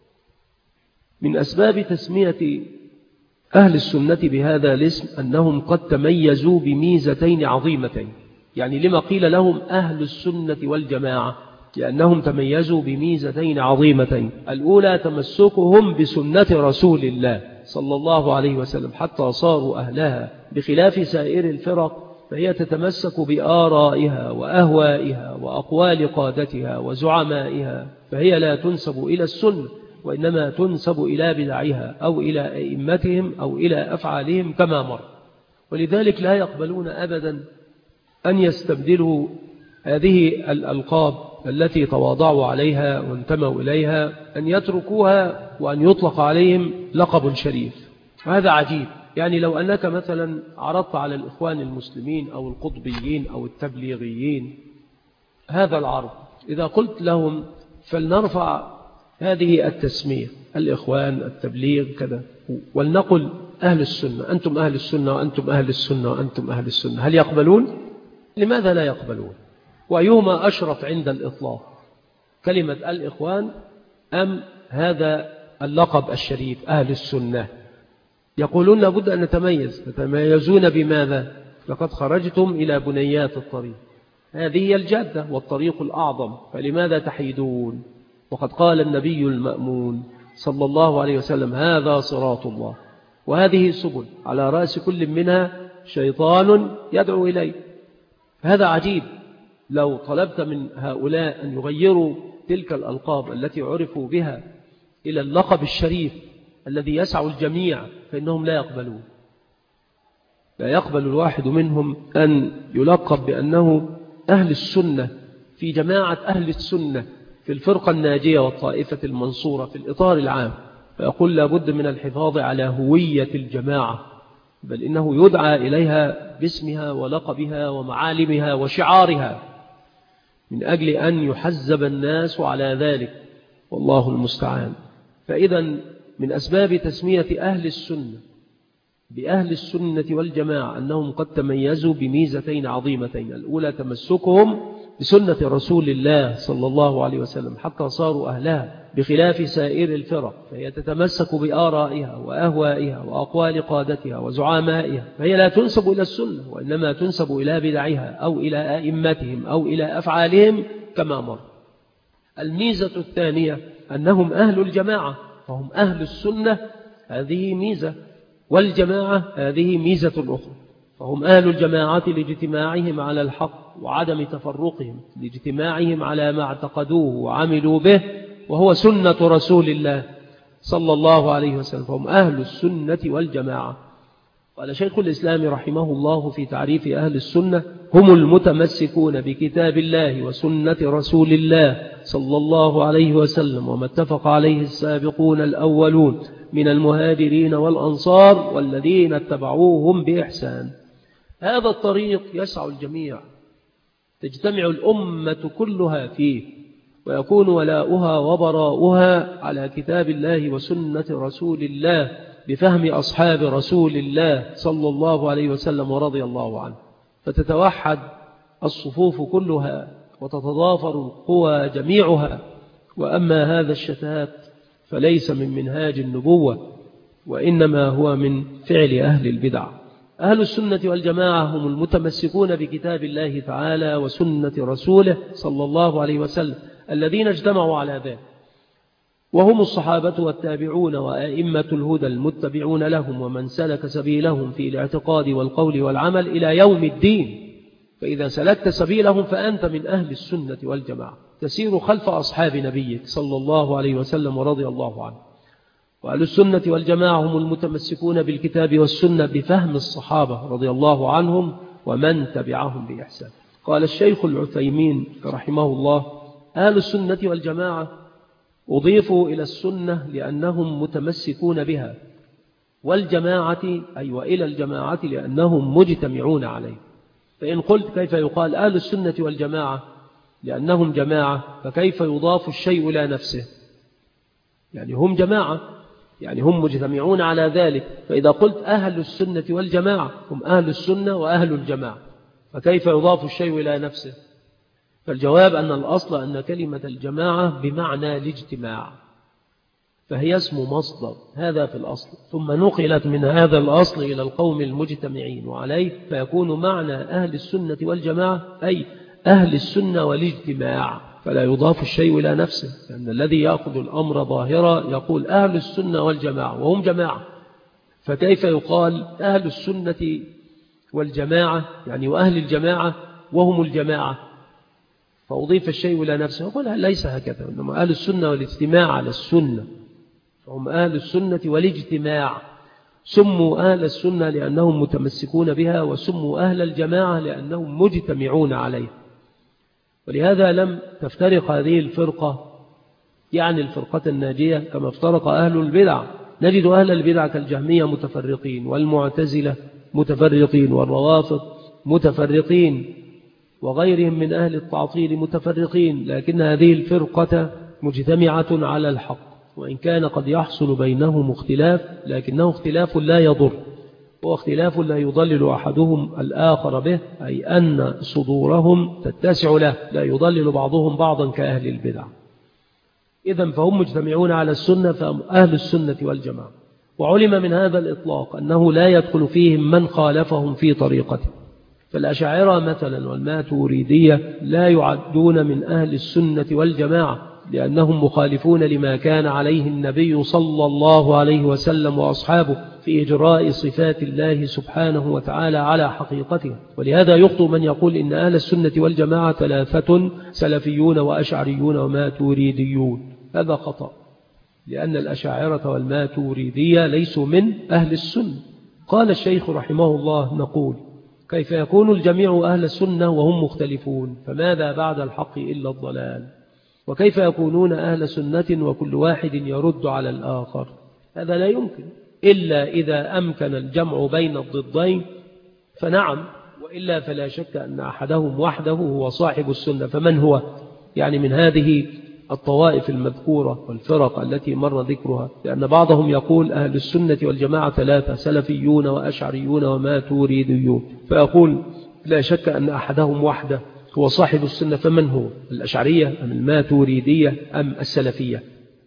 [SPEAKER 1] من أسباب تسمية أهل السنة بهذا الاسم أنهم قد تميزوا بميزتين عظيمتين. يعني لما قيل لهم أهل السنة والجماعة؟ لأنهم تميزوا بميزتين عظيمتين. الأولى تمسكهم بسنة رسول الله صلى الله عليه وسلم حتى صاروا أهلها، بخلاف سائر الفرق فهي تتمسك بآرائها وأهوائها وأقوال قادتها وزعمائها، فهي لا تنسب إلى السنة وإنما تنسب إلى بدعها أو إلى أئمتهم أو إلى أفعالهم كما مر. ولذلك لا يقبلون أبدا أن يستبدلوا هذه الألقاب التي تواضعوا عليها وانتموا إليها، أن يتركوها وأن يطلق عليهم لقب شريف. وهذا عجيب. يعني لو أنك مثلا عرضت على الإخوان المسلمين أو القطبيين أو التبليغيين هذا العرض، إذا قلت لهم فلنرفع هذه التسمية، الإخوان، التبليغ، كذا، ولنقل أهل السنة، أنتم أهل السنة وأنتم أهل السنة وأنتم أهل السنة، هل يقبلون؟ لماذا لا يقبلون؟ وأيهما أشرف عند الإطلاق، كلمة الإخوان أم هذا اللقب الشريف أهل السنة؟ يقولون لابد أن نتميز. تتميزون بماذا؟ لقد خرجتم إلى بنيات الطريق، هذه هي الجادة والطريق الأعظم، فلماذا تحيدون؟ وقد قال النبي المأمون صلى الله عليه وسلم: هذا صراط الله وهذه سبل على رأس كل منها شيطان يدعو إليه. هذا عجيب لو طلبت من هؤلاء أن يغيروا تلك الألقاب التي عرفوا بها إلى اللقب الشريف الذي يسع الجميع فإنهم لا يقبلون. لا يقبل الواحد منهم أن يلقب بأنه أهل السنة في جماعة أهل السنة في الفرقة الناجية والطائفة المنصورة في الإطار العام، فيقول لابد من الحفاظ على هوية الجماعة، بل إنه يدعى إليها باسمها ولقبها ومعالمها وشعارها من أجل أن يحزب الناس على ذلك، والله المستعان. فإذا من أسباب تسمية أهل السنة بأهل السنة والجماعة أنهم قد تميزوا بميزتين عظيمتين: الأولى تمسكهم بسنة رسول الله صلى الله عليه وسلم حتى صاروا أهلها، بخلاف سائر الفرق فهي تتمسك بآرائها وأهوائها وأقوال قادتها وزعمائها، فهي لا تنسب إلى السنة وإنما تنسب إلى بدعها أو إلى أئمتهم أو إلى أفعالهم كما مر. الميزة الثانية أنهم أهل الجماعة، فهم أهل السنة، هذه ميزة، والجماعة هذه ميزة أخرى. فهم أهل الجماعة لاجتماعهم على الحق وعدم تفرقهم، لاجتماعهم على ما اعتقدوه وعملوا به وهو سنة رسول الله صلى الله عليه وسلم، فهم أهل السنة والجماعة. قال شيخ الإسلام رحمه الله في تعريف أهل السنة: هم المتمسكون بكتاب الله وسنة رسول الله صلى الله عليه وسلم وما اتفق عليه السابقون الأولون من المهاجرين والأنصار والذين اتبعوهم بإحسان. هذا الطريق يسع الجميع، تجتمع الأمة كلها فيه، ويكون ولاؤها وبراؤها على كتاب الله وسنة رسول الله بفهم أصحاب رسول الله صلى الله عليه وسلم ورضي الله عنه، فتتوحد الصفوف كلها وتتضافر القوى جميعها. وأما هذا الشتات فليس من منهاج النبوة، وإنما هو من فعل أهل البدع. أهل السنة والجماعة هم المتمسكون بكتاب الله تعالى وسنة رسوله صلى الله عليه وسلم الذين اجتمعوا على ذلك، وهم الصحابة والتابعون وأئمة الهدى المتبعون لهم ومن سلك سبيلهم في الاعتقاد والقول والعمل إلى يوم الدين. فإذا سلكت سبيلهم فأنت من أهل السنة والجماعة، تسير خلف أصحاب نبيك صلى الله عليه وسلم ورضي الله عنه. وأهل السنة والجماعة هم المتمسكون بالكتاب والسنة بفهم الصحابة رضي الله عنهم ومن تبعهم بإحسان. قال الشيخ العثيمين رحمه الله: أهل السنة والجماعة أضيفوا إلى السنة لأنهم متمسكون بها، والجماعة أي وإلى الجماعة لأنهم مجتمعون عليه. فإن قلت كيف يقال أهل السنة والجماعة لأنهم جماعة، فكيف يضاف الشيء إلى نفسه؟ يعني هم جماعة، يعني هم مجتمعون على ذلك. فإذا قلت أهل السنة والجماعة هم أهل السنة وأهل الجماعة، فكيف يضاف الشيء إلى نفسه؟ فالجواب أن الأصل أن كلمة الجماعة بمعنى الاجتماع، فهي اسم مصدر، هذا في الأصل، ثم نقلت من هذا الأصل إلى القوم المجتمعين وعليه، فيكون معنى أهل السنة والجماعة أي أهل السنة والاجتماع، فلا يضاف الشيء إلى نفسه، لأن الذي يأخذ الأمر ظاهرا يقول أهل السنة والجماعة وهم جماعة، فكيف يقال أهل السنة والجماعة يعني وأهل الجماعة وهم الجماعة، فأضيف الشيء إلى نفسه؟ يقول ليس هكذا، إنما أهل السنة والاجتماع على السنة، فهم أهل السنة والاجتماع. سموا أهل السنة لأنهم متمسكون بها، وسموا أهل الجماعة لأنهم مجتمعون عليه. ولهذا لم تفترق هذه الفرقة، يعني الفرقة الناجية، كما افترق أهل البدع. نجد أهل البدع كالجهمية متفرقين، والمعتزلة متفرقين، والروافض متفرقين، وغيرهم من أهل التعطيل متفرقين، لكن هذه الفرقة مجتمعة على الحق، وإن كان قد يحصل بينهم اختلاف، لكنه اختلاف لا يضر، هو اختلاف لا يضلل أحدهم الآخر به، أي أن صدورهم تتسع له، لا يضلل بعضهم بعضا كأهل البدع. إذن فهم مجتمعون على السنة، فهم أهل السنة والجماعة. وعلم من هذا الإطلاق أنه لا يدخل فيهم من خالفهم في طريقته، فالأشاعرة مثلا والماتريدية لا يعدون من أهل السنة والجماعة، لأنهم مخالفون لما كان عليه النبي صلى الله عليه وسلم وأصحابه في إجراء صفات الله سبحانه وتعالى على حقيقتها. ولهذا يخطئ من يقول إن أهل السنة والجماعة ثلاثة: سلفيون وأشعريون وماتوريديون. هذا خطأ، لأن الأشاعرة والماتوريدية ليسوا من أهل السنة. قال الشيخ رحمه الله: نقول: كيف يكون الجميع أهل السنة وهم مختلفون؟ فماذا بعد الحق إلا الضلال؟ وكيف يكونون أهل سنة وكل واحد يرد على الآخر؟ هذا لا يمكن إلا إذا أمكن الجمع بين الضدين، فنعم، وإلا فلا شك أن أحدهم وحده هو صاحب السنة. فمن هو؟ يعني من هذه الطوائف المذكورة والفرق التي مر ذكرها، لأن بعضهم يقول أهل السنة والجماعة ثلاثة: سلفيون وأشعريون وماتوريديون، فيقول لا شك أن أحدهم وحده هو صاحب السنة. فمن هو؟ الأشعرية أم الماتوريدية أم السلفية؟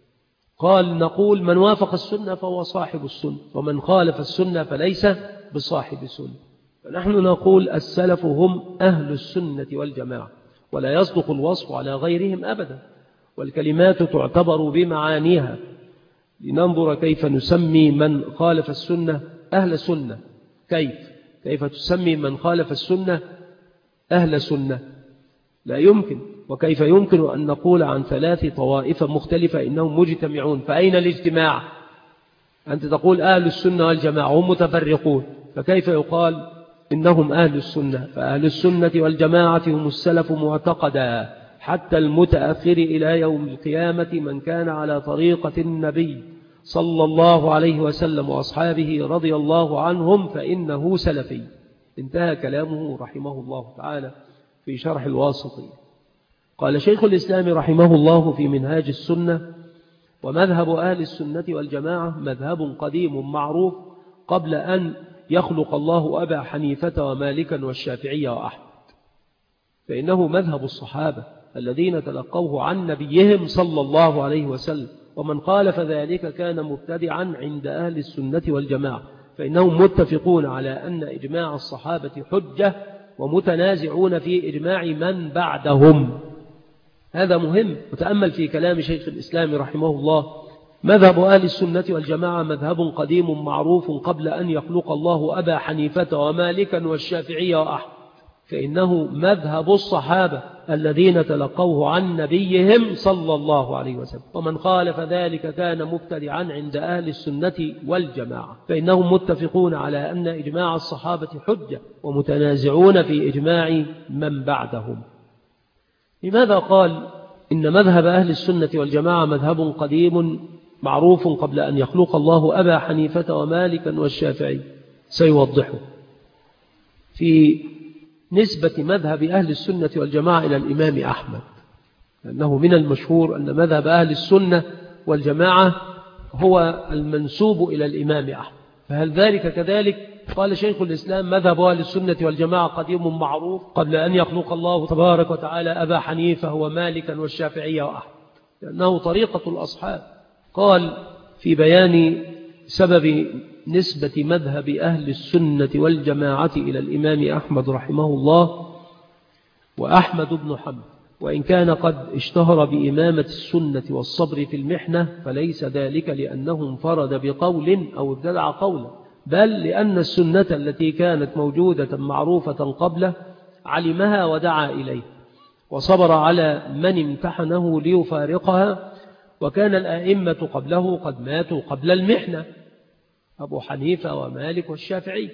[SPEAKER 1] قال: نقول: من وافق السنة فهو صاحب السنة، ومن خالف السنة فليس بصاحب السنة. فنحن نقول السلف هم أهل السنة والجماعة، ولا يصدق الوصف على غيرهم أبدا، والكلمات تعتبر بمعانيها. لننظر كيف نسمي من خالف السنة أهل سنة. كيف كيف تسمي من خالف السنة أهل سنة؟ لا يمكن. وكيف يمكن أن نقول عن ثلاث طوائف مختلفة إنهم مجتمعون؟ فأين الاجتماع؟ أنت تقول أهل السنة والجماعة هم متفرقون، فكيف يقال إنهم أهل السنة؟ فأهل السنة والجماعة هم السلف معتقدا حتى المتأخر إلى يوم القيامة، من كان على طريقة النبي صلى الله عليه وسلم وأصحابه رضي الله عنهم فإنه سلفي. انتهى كلامه رحمه الله تعالى في شرح الواسطية. قال شيخ الإسلام رحمه الله في منهاج السنة: ومذهب أهل السنة والجماعة مذهب قديم معروف قبل أن يخلق الله أبا حنيفة ومالكا والشافعية وأحمد، فإنه مذهب الصحابة الذين تلقوه عن نبيهم صلى الله عليه وسلم، ومن خالف ذلك كان مبتدعا عند أهل السنة والجماعة، فإنهم متفقون على أن إجماع الصحابة حجة، ومتنازعون في إجماع من بعدهم. هذا مهم. وتأمل في كلام شيخ الإسلام رحمه الله: مذهب أهل السنة والجماعة مذهب قديم معروف قبل أن يخلق الله أبا حنيفة ومالكا والشافعية وأحمد، فإنه مذهب الصحابة الذين تلقوه عن نبيهم صلى الله عليه وسلم، ومن خالف ذلك كان مبتدعا عند أهل السنة والجماعة، فإنهم متفقون على أن إجماع الصحابة حجة، ومتنازعون في إجماع من بعدهم. لماذا قال إن مذهب أهل السنة والجماعة مذهب قديم معروف قبل أن يخلق الله أبا حنيفة ومالكا والشافعي؟ سيوضحه في نسبة مذهب أهل السنة والجماعة إلى الإمام أحمد، لأنه من المشهور أن مذهب أهل السنة والجماعة هو المنسوب إلى الإمام أحمد، فهل ذلك كذلك؟ قال شيخ الإسلام: مذهب أهل السنة والجماعة قديم معروف قبل أن يخلق الله تبارك وتعالى أبا حنيفة ومالكا والشافعية وأحمد، لأنه طريقة الأصحاب. قال في بيان سبب نسبة مذهب أهل السنة والجماعة إلى الإمام أحمد رحمه الله: وأحمد بن حنبل وإن كان قد اشتهر بإمامة السنة والصبر في المحنة، فليس ذلك لأنه انفرد بقول أو ابتدع قولا، بل لأن السنة التي كانت موجودة معروفة قبله علمها ودعا إليه، وصبر على من امتحنه ليفارقها، وكان الآئمة قبله قد ماتوا قبل المحنة، أبو حنيفة ومالك والشافعي،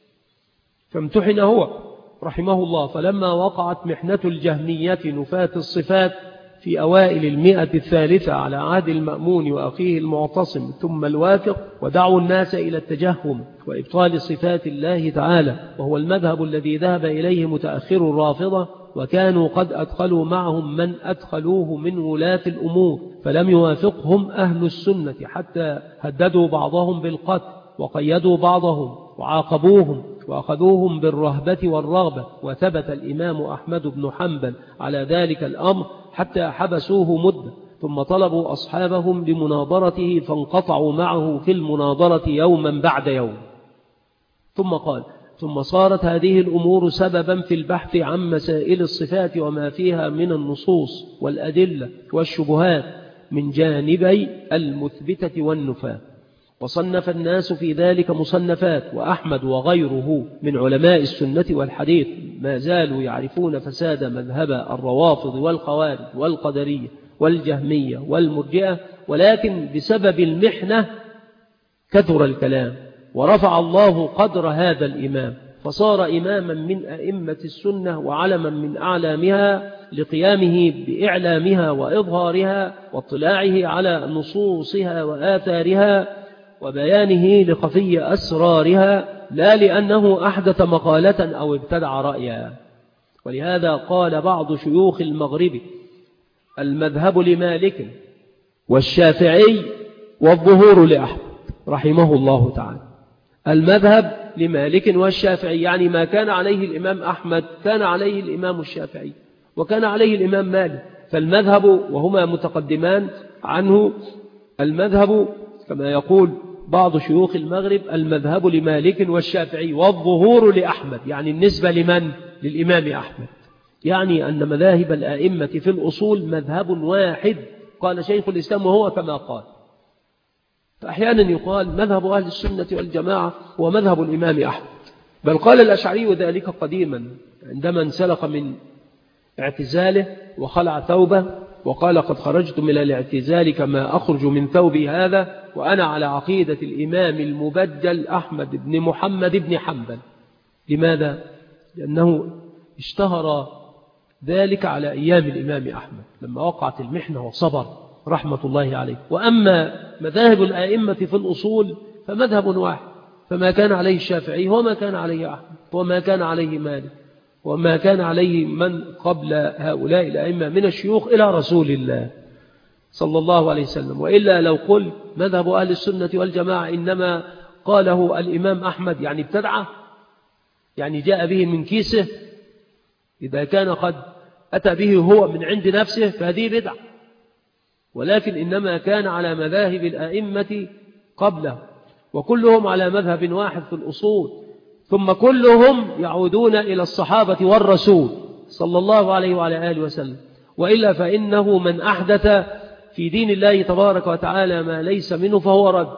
[SPEAKER 1] فامتحن هو رحمه الله. فلما وقعت محنة الجهمية نفاة الصفات في أوائل المئة الثالثة على عهد المأمون وأخيه المعتصم ثم الواثق، ودعوا الناس إلى التجهم وإبطال صفات الله تعالى، وهو المذهب الذي ذهب إليه متأخر الرافضة، وكانوا قد أدخلوا معهم من أدخلوه من ولاة الأمور، فلم يوافقهم أهل السنة حتى هددوا بعضهم بالقتل، وقيدوا بعضهم وعاقبوهم وأخذوهم بالرهبة والرغبة. وثبت الإمام أحمد بن حنبل على ذلك الأمر حتى حبسوه مدة، ثم طلبوا أصحابهم لمناظرته فانقطعوا معه في المناظرة يوما بعد يوم. ثم قال: ثم صارت هذه الأمور سببا في البحث عن مسائل الصفات وما فيها من النصوص والأدلة والشبهات من جانبي المثبتة والنفاة.
[SPEAKER 2] وصنف الناس في ذلك مصنفات، وأحمد وغيره من علماء السنة والحديث ما زالوا يعرفون فساد مذهب الروافض والخوارج والقدرية والجهمية والمرجئة، ولكن بسبب المحنة كثر الكلام ورفع الله قدر هذا الإمام، فصار إماما من أئمة السنة وعلما من أعلامها لقيامه بإعلامها وإظهارها واطلاعه على نصوصها وآثارها وبيانه لخفي أسرارها، لا لأنه أحدث مقالة أو ابتدع رأيا. ولهذا قال بعض شيوخ المغرب: المذهب لمالك والشافعي والظهور لأحمد، رحمه الله تعالى. المذهب لمالك والشافعي يعني ما كان عليه الإمام أحمد كان عليه الإمام الشافعي وكان عليه الإمام مالك، فالمذهب وهما متقدمان عنه. المذهب كما يقول بعض شيوخ المغرب: المذهب لمالك والشافعي والظهور لأحمد، يعني النسبة لمن؟ للإمام أحمد، يعني أن مذاهب الآئمة في الأصول مذهب واحد، قال شيخ الإسلام وهو كما قال. فأحيانا يقال مذهب أهل السنة والجماعة هو مذهب الإمام أحمد، بل قال الأشعري ذلك قديما عندما انسلق من اعتزاله وخلع ثوبه وقال: قد خرجت من الاعتزال كما أخرج من ثوبي هذا وأنا على عقيدة الإمام المبجل أحمد بن محمد بن حنبل. لماذا؟ لأنه اشتهر ذلك على أيام الإمام أحمد لما وقعت المحنة وصبر رحمة الله عليه. وأما مذاهب الآئمة في الأصول فمذهب واحد، فما كان عليه الشافعي هو ما كان عليه أحمد وما كان عليه مالك وما كان عليه من قبل هؤلاء الأئمة من الشيوخ إلى رسول الله صلى الله عليه وسلم. وإلا لو قل مذهب أهل السنة والجماعة إنما قاله الإمام أحمد يعني ابتدعه، يعني جاء به من كيسه، إذا كان قد أتى به هو من عند نفسه فهذه بدعة، ولكن إنما كان على مذاهب الأئمة قبله، وكلهم على مذهب واحد في الأصول، ثم كلهم يعودون إلى الصحابة والرسول صلى الله عليه وعلى آله وسلم. وإلا فإنه من أحدث في دين الله تبارك وتعالى ما ليس منه فهو رد،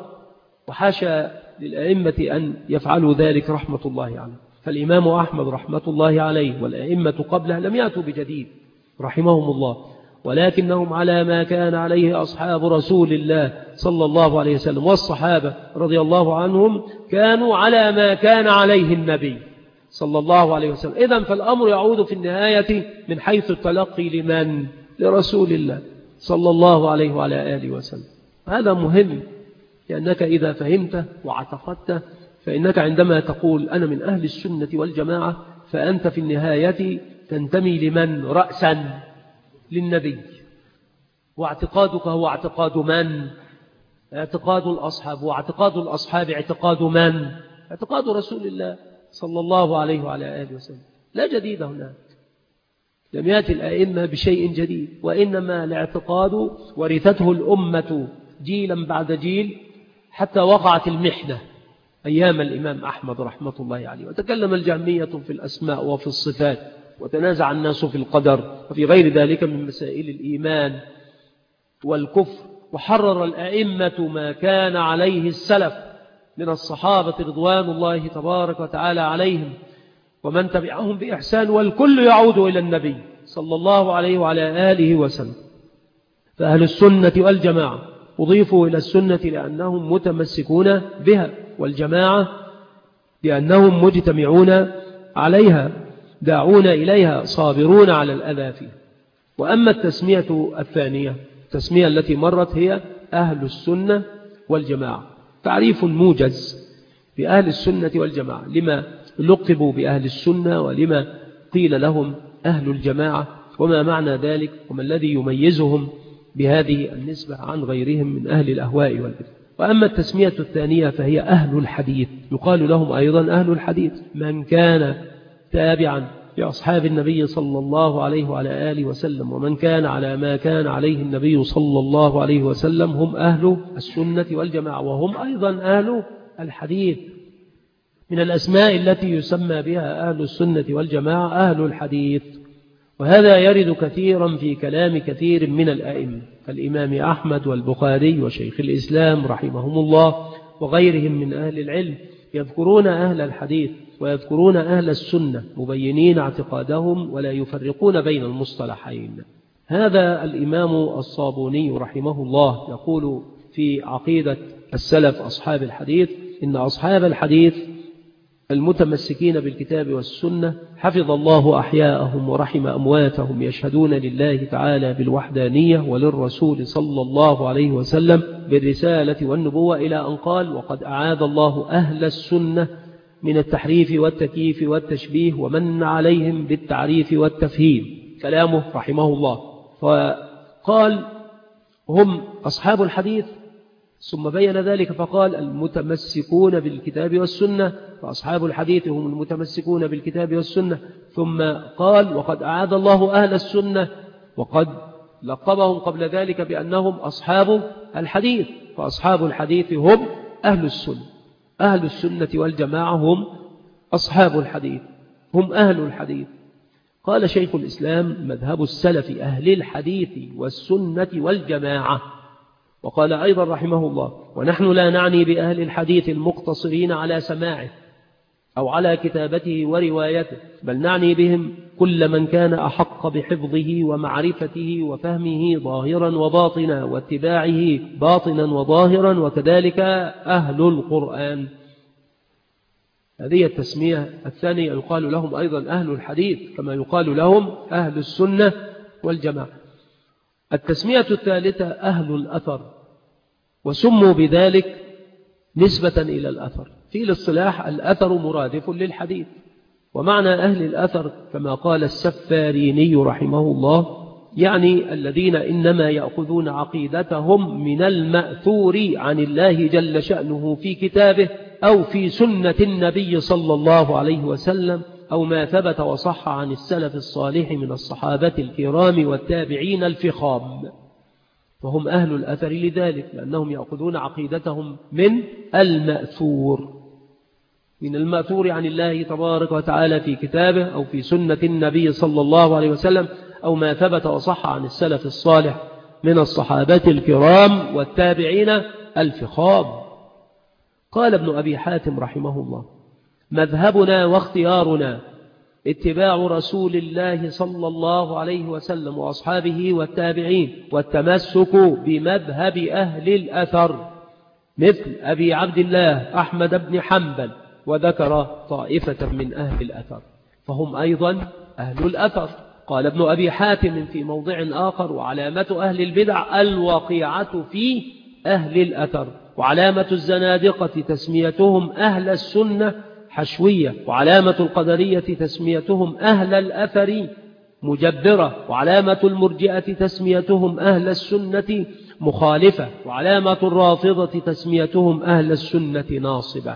[SPEAKER 2] وحاشا للأئمة أن يفعلوا ذلك رحمة الله عليه. فالإمام أحمد رحمة الله عليه والأئمة قبله لم يأتوا بجديد رحمهم الله، ولكنهم على ما كان عليه أصحاب رسول الله صلى الله عليه وسلم، والصحابة رضي الله عنهم كانوا على ما كان عليه النبي صلى الله عليه وسلم. إذن فالأمر يعود في النهاية من حيث التلقي لمن؟ لرسول الله صلى الله عليه وعلى آله وسلم. هذا مهم، لأنك إذا فهمته واعتقدته فإنك عندما تقول أنا من أهل السنة والجماعة فأنت في النهاية تنتمي لمن؟ رأسا للنبي. واعتقادك هو اعتقاد من؟ اعتقاد الأصحاب، واعتقاد الأصحاب اعتقاد من؟ اعتقاد رسول الله صلى الله عليه وعلى آله وسلم. لا جديد هناك، لم يأتي الأئمة بشيء جديد، وإنما الاعتقاد ورثته الأمة جيلا بعد جيل حتى وقعت المحنة أيام الإمام أحمد رحمة الله عليه، وتكلم الجهمية في الأسماء وفي الصفات، وتنازع الناس في القدر وفي غير ذلك من مسائل الإيمان والكفر، وحرر الأئمة ما كان عليه السلف من الصحابة رضوان الله تبارك وتعالى عليهم ومن تبعهم بإحسان، والكل يعود إلى النبي صلى الله عليه وعلى آله وسلم. فأهل السنة والجماعة أضيفوا إلى السنة لأنهم متمسكون بها، والجماعة لأنهم مجتمعون عليها داعون إليها صابرون على الأذى فيها. وأما التسمية الثانية، التسمية التي مرت هي أهل السنة والجماعة، تعريف موجز بأهل السنة والجماعة، لما لقبوا بأهل السنة ولما قيل لهم أهل الجماعة، وما معنى ذلك، وما الذي يميزهم بهذه النسبة عن غيرهم من أهل الأهواء والبدع. وأما التسمية الثانية فهي أهل الحديث، يقال لهم أيضا أهل الحديث من كان تابعا لأصحاب النبي صلى الله عليه وعلى آله وسلم، ومن كان على ما كان عليه النبي صلى الله عليه وسلم، هم أهل السنة والجماعة، وهم أيضا أهل الحديث. من الأسماء التي يسمى بها أهل السنة والجماعة أهل الحديث، وهذا يرد كثيرا في كلام كثير من الأئمة كالإمام أحمد والبخاري وشيخ الإسلام رحمهم الله وغيرهم من أهل العلم يذكرون أهل الحديث ويذكرون أهل السنة مبينين اعتقادهم ولا يفرقون بين المصطلحين. هذا الإمام الصابوني رحمه الله يقول في عقيدة السلف أصحاب الحديث إن أصحاب الحديث المتمسكين بالكتاب والسنة حفظ الله أحياءهم ورحم أمواتهم يشهدون لله تعالى بالوحدانية وللرسول صلى الله عليه وسلم بالرسالة والنبوة إلى أن قال وقد أعاذ الله أهل السنة من التحريف والتكييف والتشبيه ومن عليهم بالتعريف والتفهيم. كلامه رحمه الله. فقال هم أصحاب الحديث ثم بين ذلك فقال المتمسكون بالكتاب والسنة، فأصحاب الحديث هم المتمسكون بالكتاب والسنة. ثم قال وقد أعاذ الله أهل السنة وقد لقبهم قبل ذلك بأنهم أصحاب الحديث، فأصحاب الحديث هم أهل السنة. أهل السنة والجماعة هم أصحاب الحديث، هم أهل الحديث. قال شيخ الإسلام مذهب السلف أهل الحديث والسنة والجماعة. وقال أيضا رحمه الله ونحن لا نعني بأهل الحديث المقتصرين على سماعه أو على كتابته وروايته، بل نعني بهم كل من كان أحق بحفظه ومعرفته وفهمه ظاهرا وباطنا واتباعه باطنا وظاهرا، وكذلك أهل القرآن. هذه التسمية الثانية يقال لهم أيضا أهل الحديث كما يقال لهم أهل السنة والجماعة. التسمية الثالثة أهل الأثر، وسموا بذلك نسبة إلى الأثر. في الاصطلاح الأثر مرادف للحديث، ومعنى أهل الأثر كما قال السفاريني رحمه الله يعني الذين إنما يأخذون عقيدتهم من المأثور عن الله جل شأنه في كتابه أو في سنة النبي صلى الله عليه وسلم أو ما ثبت وصح عن السلف الصالح من الصحابة الكرام والتابعين الفخام، فهم أهل الأثر لذلك لأنهم يأخذون عقيدتهم من المأثور من المأثور عن الله تبارك وتعالى في كتابه أو في سنة النبي صلى الله عليه وسلم أو ما ثبت وصح عن السلف الصالح من الصحابة الكرام والتابعين الفخام. قال ابن أبي حاتم رحمه الله مذهبنا واختيارنا اتباع رسول الله صلى الله عليه وسلم وأصحابه والتابعين والتمسك بمذهب أهل الأثر مثل أبي عبد الله أحمد بن حنبل، وذكر طائفة من أهل الأثر فهم أيضا أهل الأثر. قال ابن أبي حاتم في موضع آخر وعلامة أهل البدع الواقعة في أهل الأثر، وعلامة الزنادقة تسميتهم أهل السنة حشوية، وعلامة القدرية تسميتهم أهل الأثر مجبرة، وعلامة المرجئة تسميتهم أهل السنة مخالفة، وعلامة الرافضة تسميتهم أهل السنة ناصبة.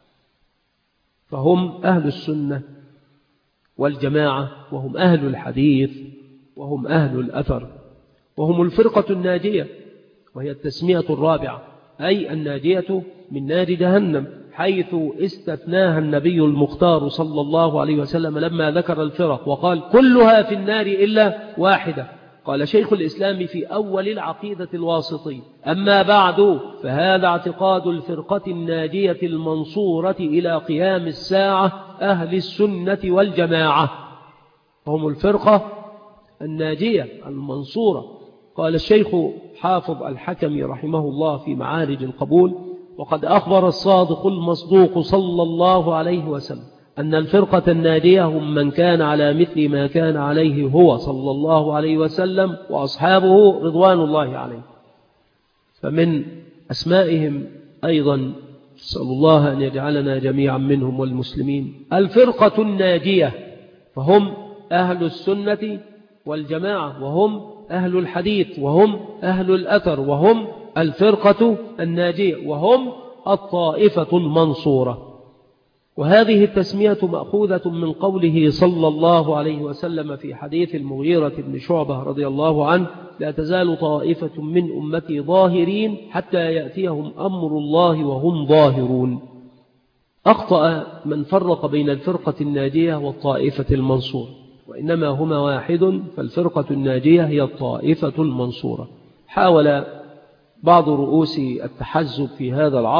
[SPEAKER 2] فهم أهل السنة والجماعة وهم أهل الحديث وهم أهل الأثر وهم الفرقة الناجية، وهي التسمية الرابعة، أي الناجية من نار جهنم، حيث استثناها النبي المختار صلى الله عليه وسلم لما ذكر الفرق وقال كلها في النار إلا واحدة. قال شيخ الإسلام في أول العقيدة الواسطي أما بعد فهذا اعتقاد الفرقة الناجية المنصورة إلى قيام الساعة أهل السنة والجماعة، هم الفرقة الناجية المنصورة. قال الشيخ حافظ الحكمي رحمه الله في معارج القبول وقد أخبر الصادق المصدوق صلى الله عليه وسلم أن الفرقة الناجية هم من كان على مثل ما كان عليه هو صلى الله عليه وسلم وأصحابه رضوان الله عليه. فمن أسمائهم أيضا نسأل الله أن يجعلنا جميعا منهم والمسلمين الفرقة الناجية، فهم أهل السنة والجماعة وهم أهل الحديث وهم أهل الأثر وهم الفرقة الناجية وهم الطائفة المنصورة. وهذه التسمية مأخوذة من قوله صلى الله عليه وسلم في حديث المغيرة بن شعبة رضي الله عنه لا تزال طائفة من أمتي ظاهرين حتى يأتيهم أمر الله وهم ظاهرون. أخطأ من فرق بين الفرقة الناجية والطائفة المنصورة، وإنما هما واحد، فالفرقة الناجية هي الطائفة المنصورة. حاول بعض رؤوس التحزب في هذا العصر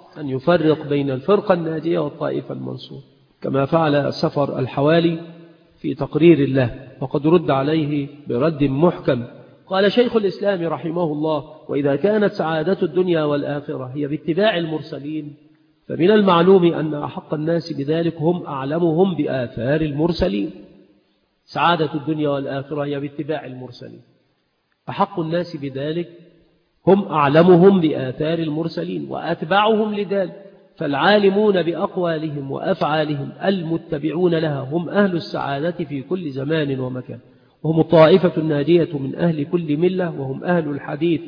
[SPEAKER 2] أن يفرق بين الفرقة الناجية والطائفة المنصورة، كما فعل سفر الحوالي في تقرير الله، وقد رد عليه برد محكم. قال شيخ الإسلام رحمه الله: وإذا كانت سعادة الدنيا والآخرة هي باتباع المرسلين، فمن المعلوم أن أحق الناس بذلك هم أعلمهم بآثار المرسلين. سعادة الدنيا والآخرة هي باتباع المرسلين، أحق الناس بذلك هم أعلمهم بآثار المرسلين وأتبعهم لذلك، فالعالمون بأقوالهم وأفعالهم المتبعون لها هم أهل السعادة في كل زمان ومكان، وهم الطائفة الناجية من أهل كل ملة، وهم أهل الحديث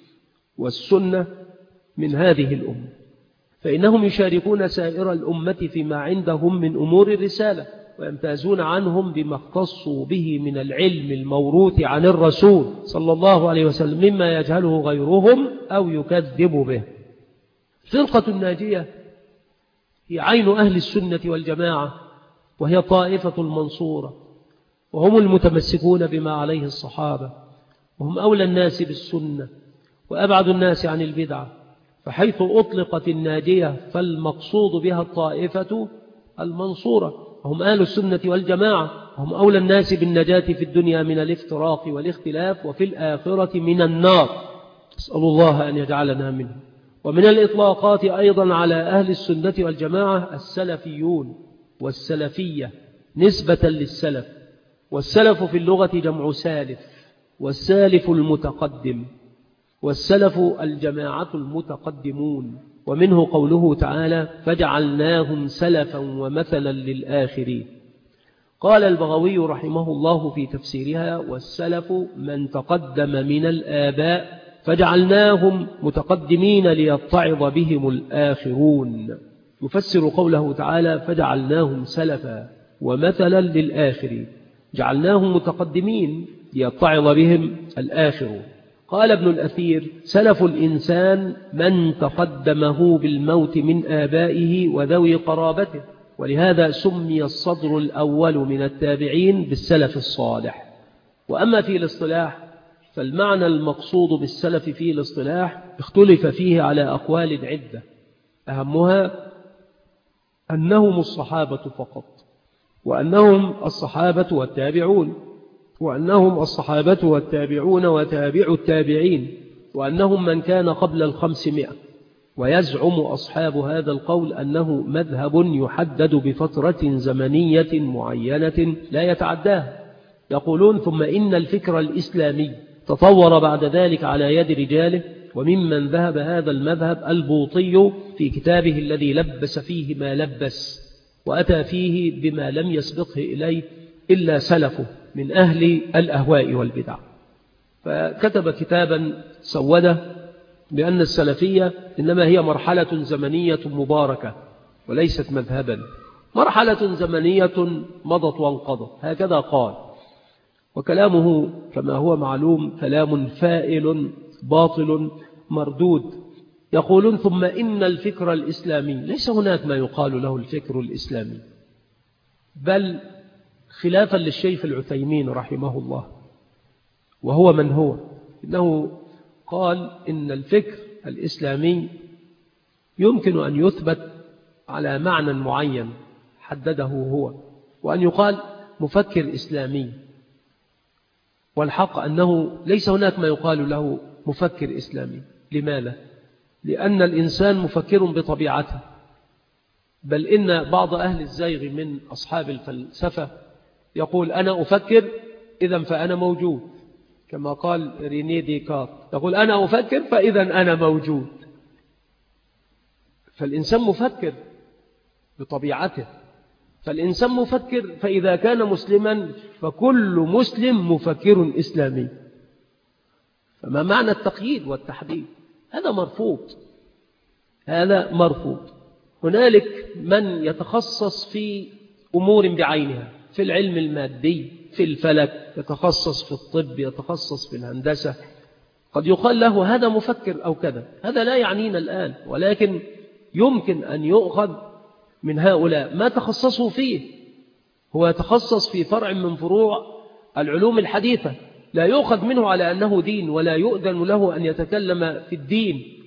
[SPEAKER 2] والسنة من هذه الأمة، فإنهم يشاركون سائر الأمة فيما عندهم من أمور الرسالة، ويمتازون عنهم بما اختصوا به من العلم الموروث عن الرسول صلى الله عليه وسلم مما يجهله غيرهم أو يكذب به. الفرقة الناجية هي عين أهل السنة والجماعة، وهي طائفة المنصورة، وهم المتمسكون بما عليه الصحابة، وهم أولى الناس بالسنة وأبعد الناس عن البدعة، فحيث أطلقت الناجية فالمقصود بها الطائفة المنصورة، وهم أهل السنة والجماعة، وهم أولى الناس بالنجاة في الدنيا من الافتراق والاختلاف، وفي الآخرة من النار، أسأل الله أن يجعلنا منه. ومن الإطلاقات أيضا على أهل السنة والجماعة السلفيون والسلفية نسبة للسلف، والسلف في اللغة جمع سالف، والسالف المتقدم، والسلف الجماعة المتقدمون، ومنه قوله تعالى: فجعلناهم سلفا ومثلا للآخرين. قال البغوي رحمه الله في تفسيرها: والسلف من تقدم من الآباء فجعلناهم متقدمين ليتعظ بهم الآخرون. يفسر قوله تعالى: فجعلناهم سلفا ومثلا للآخرين، جعلناهم متقدمين ليتعظ بهم الآخرون. قال ابن الأثير: سلف الإنسان من تقدمه بالموت من آبائه وذوي قرابته، ولهذا سمي الصدر الأول من التابعين بالسلف الصالح. وأما في الاصطلاح فالمعنى المقصود بالسلف في الاصطلاح اختلف فيه على أقوال عدة، أهمها أنهم الصحابة فقط، وأنهم الصحابة والتابعون، وأنهم الصحابة والتابعون وتابع التابعين، وأنهم من كان قبل الخمسمائة. ويزعم أصحاب هذا القول أنه مذهب يحدد بفترة زمنية معينة لا يتعداها. يقولون: ثم إن الفكر الإسلامي تطور بعد ذلك على يد رجاله، وممن ذهب هذا المذهب البوطي في كتابه الذي لبس فيه ما لبس، وأتى فيه بما لم يسبقه إليه إلا سلفه من أهل الأهواء والبدع. فكتب كتابا سوده بأن السلفية إنما هي مرحلة زمنية مباركة وليست مذهبا، مرحلة زمنية مضت وانقضت، هكذا قال. وكلامه كما هو معلوم كلام فائل باطل مردود. يقولون: ثم إن الفكر الإسلامي، ليس هناك ما يقال له الفكر الإسلامي، بل خلافا للشيخ العثيمين رحمه الله، وهو من هو، إنه قال إن الفكر الإسلامي يمكن أن يثبت على معنى معين حدده هو، وأن يقال مفكر إسلامي. والحق أنه ليس هناك ما يقال له مفكر إسلامي. لماذا؟ لأن الإنسان مفكر بطبيعته، بل إن بعض أهل الزيغ من أصحاب الفلسفة يقول: أنا أفكر إذن فأنا موجود، كما قال ريني ديكارت، يقول: أنا أفكر فإذن أنا موجود. فالإنسان مفكر بطبيعته، فالإنسان مفكر، فإذا كان مسلما فكل مسلم مفكر إسلامي. فما معنى التقييد والتحديد؟ هذا مرفوض، هذا مرفوض. هنالك من يتخصص في أمور بعينها، في العلم المادي، في الفلك، يتخصص في الطب، يتخصص في الهندسة، قد يقال له هذا مفكر أو كذا. هذا لا يعنينا الآن، ولكن يمكن أن يؤخذ من هؤلاء ما تخصصوا فيه. هو يتخصص في فرع من فروع العلوم الحديثة، لا يؤخذ منه على أنه دين، ولا يؤذن له أن يتكلم في الدين،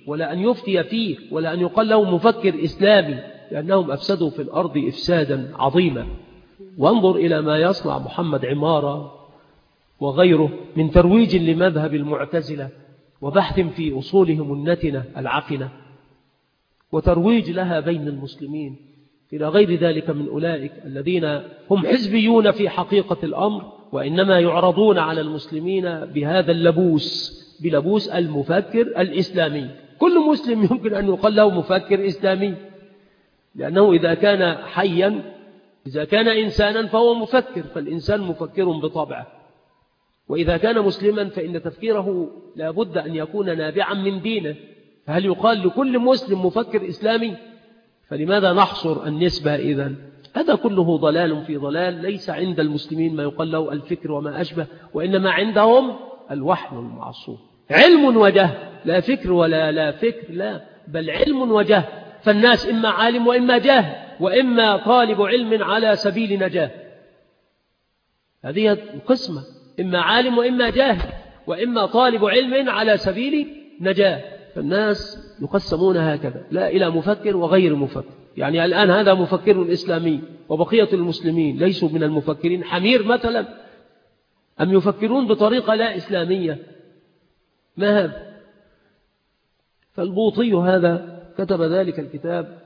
[SPEAKER 2] ولا أن يفتي فيه ولا أن يقال له مفكر إسلامي، لأنهم أفسدوا في الأرض إفسادا عظيما. وانظر إلى ما يصنع محمد عمارة وغيره من ترويج لمذهب المعتزلة وبحث في أصولهم النتنة العفنة وترويج لها بين المسلمين، إلى غير ذلك من أولئك الذين هم حزبيون في حقيقة الأمر، وإنما يعرضون على المسلمين بهذا اللبوس، بلبوس المفكر الإسلامي. كل مسلم يمكن أن يقال له مفكر إسلامي، لأنه إذا كان حيا، إذا كان إنسانا فهو مفكر، فالإنسان مفكر بطبعه. وإذا كان مسلما فإن تفكيره لا بد أن يكون نابعا من دينه. فهل يقال لكل مسلم مفكر إسلامي؟ فلماذا نحصر النسبة إذن؟ هذا كله ضلال في ضلال. ليس عند المسلمين ما يقال له الفكر وما أشبه، وإنما عندهم الوحي المعصوم، علم وجهل، لا فكر ولا لا فكر، لا، بل علم وجهل. فالناس إما عالم وإما جاهل، وإما طالب علم على سبيل نجاة. هذه القسمة، إما عالم وإما جاهل، وإما طالب علم على سبيل نجاة. فالناس يقسمون هكذا، لا إلى مفكر وغير مفكر. يعني الآن هذا مفكر إسلامي وبقية المسلمين ليسوا من المفكرين، حمير مثلا، أم يفكرون بطريقة لا إسلامية؟ ما هذا؟ فالبوطي هذا كتب ذلك الكتاب،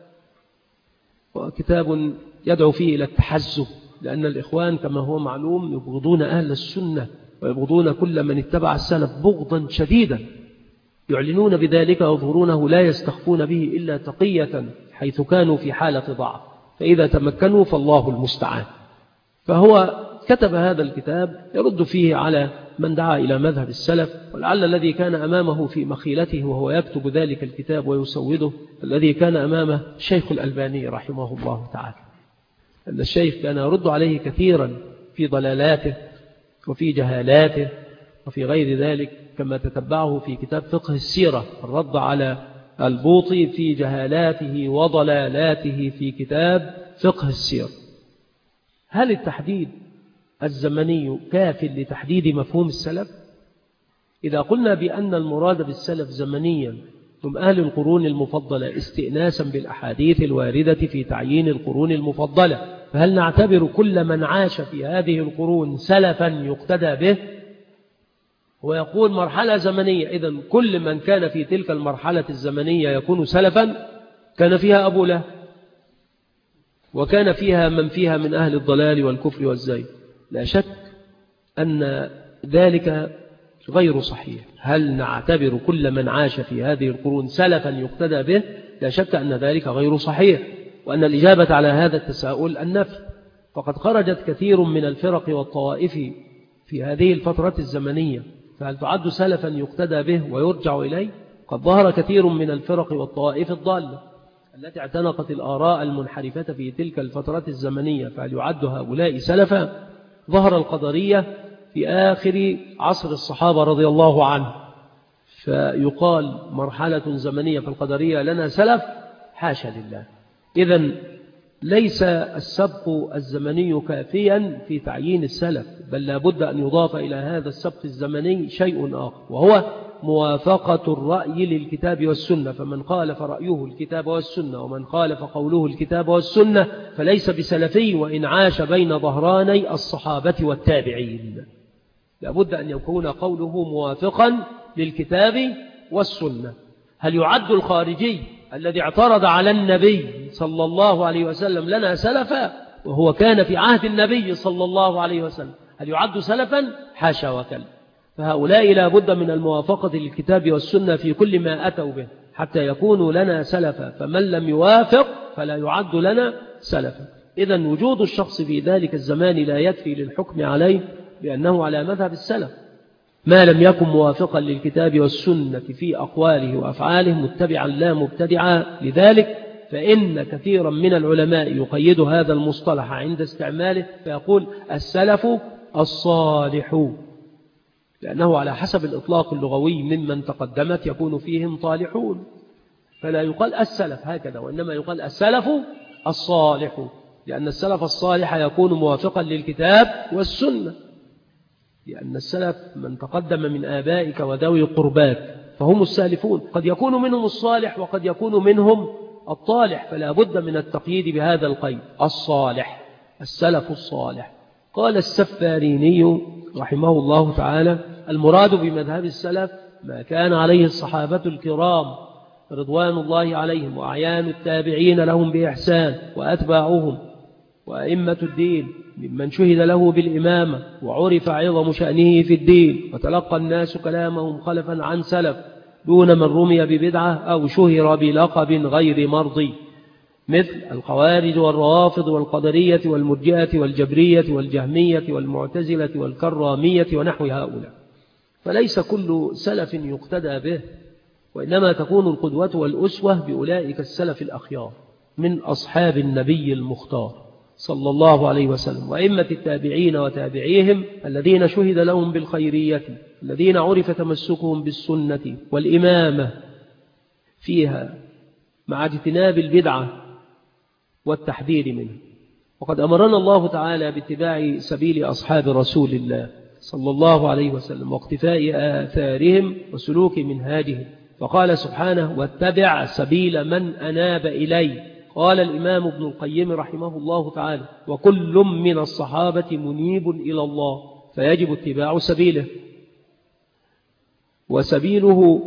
[SPEAKER 2] وكتاب يدعو فيه إلى التحزب، لأن الإخوان كما هو معلوم يبغضون أهل السنة ويبغضون كل من اتبع السلف بغضا شديدا، يعلنون بذلك ويظهرونه، لا يستخفون به إلا تقية حيث كانوا في حالة ضعف، فإذا تمكنوا فالله المستعان. فهو كتب هذا الكتاب يرد فيه على من دعا إلى مذهب السلف، ولعل الذي كان أمامه في مخيلته وهو يكتب ذلك الكتاب ويسوده الذي كان أمامه الشيخ الألباني رحمه الله تعالى، أن الشيخ كان يرد عليه كثيرا في ضلالاته وفي جهالاته وفي غير ذلك، كما تتبعه في كتاب فقه السيرة الرد على البوطي في جهالاته وضلالاته في كتاب فقه السيرة. هل التحديد الزمني كاف لتحديد مفهوم السلف؟ إذا قلنا بأن المراد بالسلف زمنيا هم أهل القرون المفضلة استئناسا بالأحاديث الواردة في تعيين القرون المفضلة، فهل نعتبر كل من عاش في هذه القرون سلفا يقتدى به؟ ويقول مرحلة زمنية، إذن كل من كان في تلك المرحلة الزمنية يكون سلفا. كان فيها أبو لهب، وكان فيها من فيها من أهل الضلال والكفر والزيغ. لا شك أن ذلك غير صحيح. هل نعتبر كل من عاش في هذه القرون سلفا يقتدى به؟ لا شك أن ذلك غير صحيح، وأن الإجابة على هذا التساؤل النفي. فقد خرجت كثير من الفرق والطوائف في هذه الفترة الزمنية، فهل تعد سلفا يقتدى به ويرجع إليه؟ قد ظهر كثير من الفرق والطوائف الضالة التي اعتنقت الآراء المنحرفة في تلك الفترات الزمنية، فهل يعد هؤلاء سلفا؟ ظهر القدرية في آخر عصر الصحابة رضي الله عنه، فيقال مرحلة زمنية في القدرية لنا سلف؟ حاشا لله. إذن ليس السبق الزمني كافيا في تعيين السلف، بل لابد أن يضاف إلى هذا السبق الزمني شيء آخر، وهو موافقة الرأي للكتاب والسنة. فمن خالف رأيه الكتاب والسنة ومن خالف قوله الكتاب والسنة فليس بسلفي وإن عاش بين ظهراني الصحابة والتابعين. لابد أن يكون قوله موافقا للكتاب والسنة. هل يعد الخارجي الذي اعترض على النبي صلى الله عليه وسلم لنا سلفا وهو كان في عهد النبي صلى الله عليه وسلم؟ هل يعد سلفا؟ حاشا وكلا. فهؤلاء لا بد من الموافقة للكتاب والسنة في كل ما أتوا به حتى يكونوا لنا سلفا، فمن لم يوافق فلا يعد لنا سلفا. إذن وجود الشخص في ذلك الزمان لا يكفي للحكم عليه بأنه على مذهب السلف ما لم يكن موافقا للكتاب والسنة في أقواله وأفعاله متبعا لا مبتدعا. لذلك فإن كثيرا من العلماء يقيد هذا المصطلح عند استعماله فيقول السلف الصالح، لأنه على حسب الإطلاق اللغوي ممن تقدمت يكون فيهم طالحون، فلا يقال السلف هكذا، وإنما يقال السلف الصالح، لأن السلف الصالح يكون موافقا للكتاب والسنة، لأن السلف من تقدم من آبائك وذوي قرباك فهم السالفون. قد يكون منهم الصالح وقد يكون منهم الطالح، فلا بد من التقييد بهذا القيد، الصالح، السلف الصالح. قال السفاريني رحمه الله تعالى: المراد بمذهب السلف ما كان عليه الصحابة الكرام رضوان الله عليهم وأعيان التابعين لهم بإحسان وأتباعهم وأئمة الدين ممن شهد له بالإمامة وعرف عظم شأنه في الدين وتلقى الناس كلامهم خلفا عن سلف دون من رمي ببدعة أو شهر بلقب غير مرضي، مثل الخوارج والروافض والقدرية والمرجئة والجبرية والجهمية والمعتزلة والكرامية ونحو هؤلاء. فليس كل سلف يقتدى به، وإنما تكون القدوة والأسوة بأولئك السلف الأخيار من أصحاب النبي المختار صلى الله عليه وسلم، وأئمة التابعين وتابعيهم الذين شهد لهم بالخيرية، الذين عرف تمسكهم بالسنة والإمامة فيها مع اجتناب البدعة والتحذير منه. وقد أمرنا الله تعالى باتباع سبيل أصحاب رسول الله صلى الله عليه وسلم واقتفاء آثارهم وسلوك منهاجهم، فقال سبحانه: واتبع سبيل من أناب إلي. قال الإمام ابن القيم رحمه الله تعالى: وكل من الصحابة منيب إلى الله، فيجب اتباع سبيله، وسبيله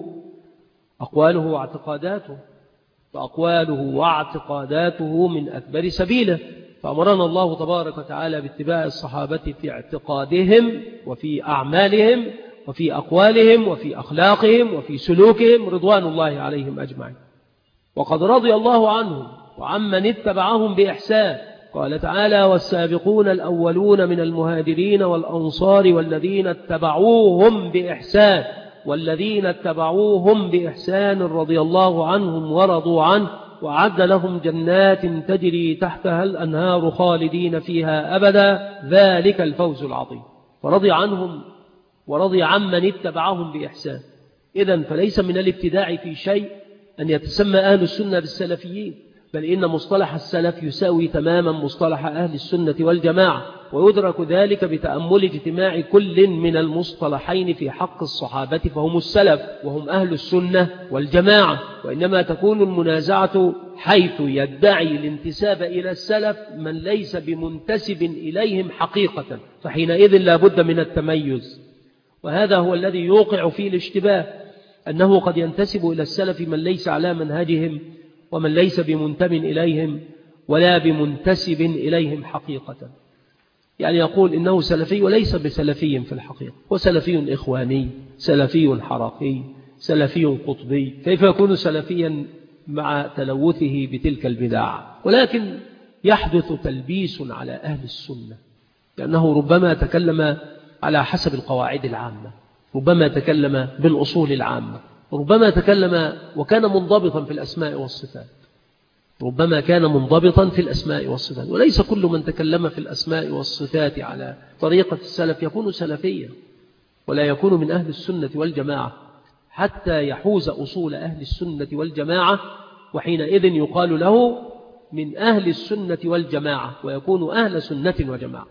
[SPEAKER 2] أقواله واعتقاداته، فأقواله واعتقاداته من أكبر سبيله. فأمرنا الله تبارك وتعالى باتباع الصحابة في اعتقادهم وفي أعمالهم وفي أقوالهم وفي أخلاقهم وفي سلوكهم رضوان الله عليهم أجمعين. وقد رضي الله عنهم وعمن اتبعهم بإحسان. قال تعالى: والسابقون الأولون من المهاجرين والأنصار والذين اتبعوهم بإحسان والذين اتبعوهم بإحسان رضي الله عنهم ورضوا عنه وأعد لهم جنات تجري تحتها الأنهار خالدين فيها أبدا، ذلك الفوز العظيم. فرضي عنهم ورضي عمن اتبعهم بإحسان. إذن فليس من الابتداع في شيء أن يتسمى أهل السنة بالسلفيين، بل إن مصطلح السلف يساوي تماما مصطلح أهل السنة والجماعة، ويدرك ذلك بتأمل اجتماع كل من المصطلحين في حق الصحابة، فهم السلف وهم أهل السنة والجماعة. وإنما تكون المنازعة حيث يدعي الانتساب إلى السلف من ليس بمنتسب إليهم حقيقة، فحينئذ لا بد من التميز، وهذا هو الذي يوقع فيه الاشتباه، أنه قد ينتسب إلى السلف من ليس على منهجهم ومن ليس بمنتم إليهم ولا بمنتسب إليهم حقيقة. يعني يقول إنه سلفي وليس بسلفي في الحقيقة، هو سلفي إخواني، سلفي حرقي، سلفي قطبي. كيف يكون سلفيا مع تلوثه بتلك البدع؟ ولكن يحدث تلبيس على أهل السنة، لأنه ربما تكلم على حسب القواعد العامة، ربما تكلم بالأصول العامة، ربما تكلم وكان منضبطا في الأسماء والصفات، ربما كان منضبطا في الأسماء والصفات. وليس كل من تكلم في الأسماء والصفات على طريقة السلف يكون سلفيا، ولا يكون من أهل السنة والجماعة حتى يحوز أصول أهل السنة والجماعة، وحينئذ يقال له من أهل السنة والجماعة ويكون أهل سنة وجماعة.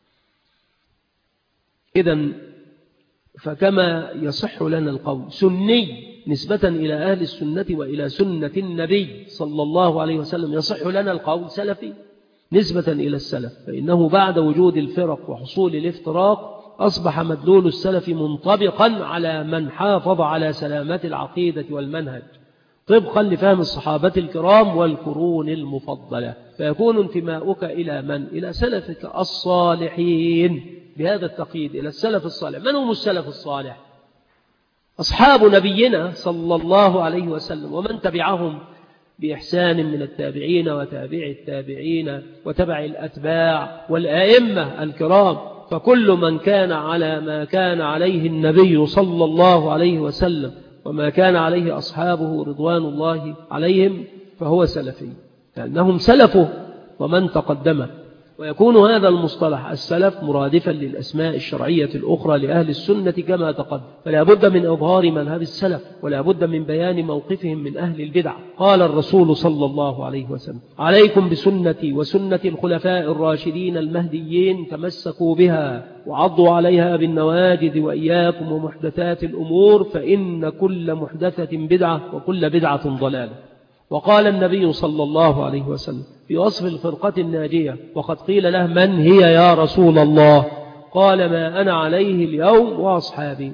[SPEAKER 2] إذن فكما يصح لنا القول سني نسبة إلى أهل السنة وإلى سنة النبي صلى الله عليه وسلم، يصح لنا القول سلفي نسبة إلى السلف، فإنه بعد وجود الفرق وحصول الافتراق أصبح مدلول السلف منطبقا على من حافظ على سلامة العقيدة والمنهج طبقا لفهم الصحابة الكرام والقرون المفضلة، فيكون انتماؤك إلى من؟ إلى سلفك الصالحين، بهذا التقييد إلى السلف الصالح. من هم السلف الصالح؟ أصحاب نبينا صلى الله عليه وسلم ومن تبعهم بإحسان من التابعين وتابع التابعين وتبع الأتباع والآئمة الكرام. فكل من كان على ما كان عليه النبي صلى الله عليه وسلم وما كان عليه أصحابه رضوان الله عليهم فهو سلفي، لأنهم سلفه ومن تقدمه. ويكون هذا المصطلح السلف مرادفا للأسماء الشرعية الأخرى لأهل السنة كما تقدم، فلا بد من إظهار مذهب السلف ولا بد من بيان موقفهم من أهل البدع. قال الرسول صلى الله عليه وسلم: عليكم بسنتي وسنة الخلفاء الراشدين المهديين، تمسكوا بها وعضوا عليها بالنواجذ، وإياكم ومحدثات الأمور فإن كل محدثة بدعة وكل بدعة ضلالة. وقال النبي صلى الله عليه وسلم في وصف الفرقة الناجية وقد قيل له: من هي يا رسول الله؟ قال: ما أنا عليه اليوم وأصحابي.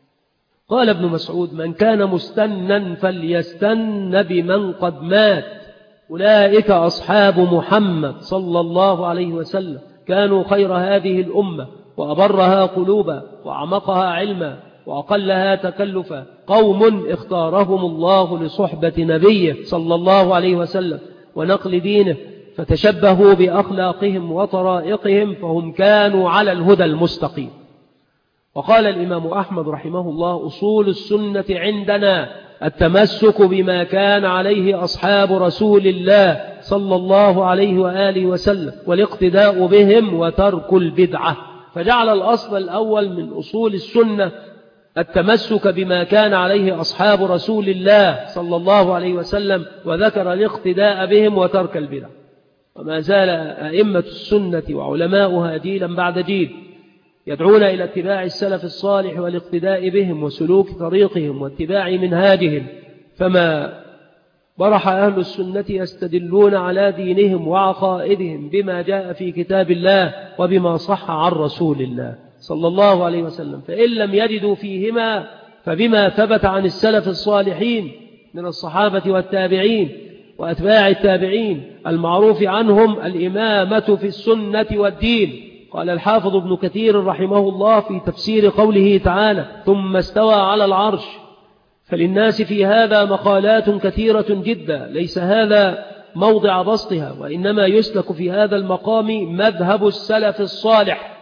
[SPEAKER 2] قال ابن مسعود: من كان مستنا فليستن بمن قد مات، أولئك أصحاب محمد صلى الله عليه وسلم، كانوا خير هذه الأمة وأبرها قلوبا وأعمقها علما وأقلها تكلفا، قوم اختارهم الله لصحبة نبيه صلى الله عليه وسلم ونقل دينه، فتشبهوا بأخلاقهم وطرائقهم فهم كانوا على الهدى المستقيم. وقال الإمام أحمد رحمه الله: أصول السنة عندنا التمسك بما كان عليه أصحاب رسول الله صلى الله عليه وآله وسلم والاقتداء بهم وترك البدعة. فجعل الأصل الأول من أصول السنة التمسك بما كان عليه أصحاب رسول الله صلى الله عليه وسلم، وذكر الاقتداء بهم وترك البدع. وما زال أئمة السنة وعلماؤها جيلا بعد جيل يدعون إلى اتباع السلف الصالح والاقتداء بهم وسلوك طريقهم واتباع منهاجهم، فما برح أهل السنة يستدلون على دينهم وعقائدهم بما جاء في كتاب الله وبما صح عن رسول الله صلى الله عليه وسلم، فإن لم يجدوا فيهما فبما ثبت عن السلف الصالحين من الصحابة والتابعين وأتباع التابعين المعروف عنهم الإمامة في السنة والدين. قال الحافظ ابن كثير رحمه الله في تفسير قوله تعالى: ثم استوى على العرش، فللناس في هذا مقالات كثيرة جدا، ليس هذا موضع بسطها، وإنما يسلك في هذا المقام مذهب السلف الصالح،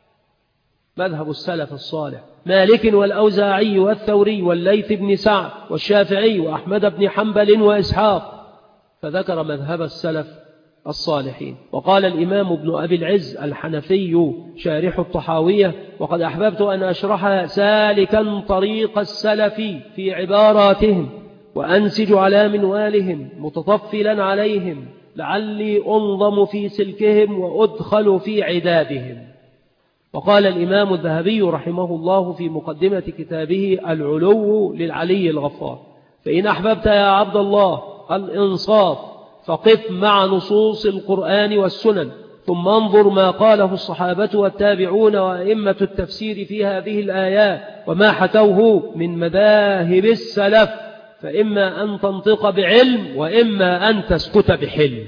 [SPEAKER 2] مذهب السلف الصالح مالك والأوزاعي والثوري والليث بن سعد والشافعي وأحمد بن حنبل وإسحاق، فذكر مذهب السلف الصالحين. وقال الإمام ابن أبي العز الحنفي شارح الطحاوية: وقد أحببت أن أشرح سالكا طريق السلف في عباراتهم وأنسج على منوالهم متطفلا عليهم، لعلي أنظم في سلكهم وأدخل في عدادهم. وقال الإمام الذهبي رحمه الله في مقدمة كتابه العلو للعلي الغفار: فإن أحببت يا عبد الله الإنصاف فقف مع نصوص القرآن والسنن، ثم انظر ما قاله الصحابة والتابعون وأئمة التفسير في هذه الآيات وما حكوه من مذاهب السلف، فإما أن تنطق بعلم وإما أن تسكت بحلم،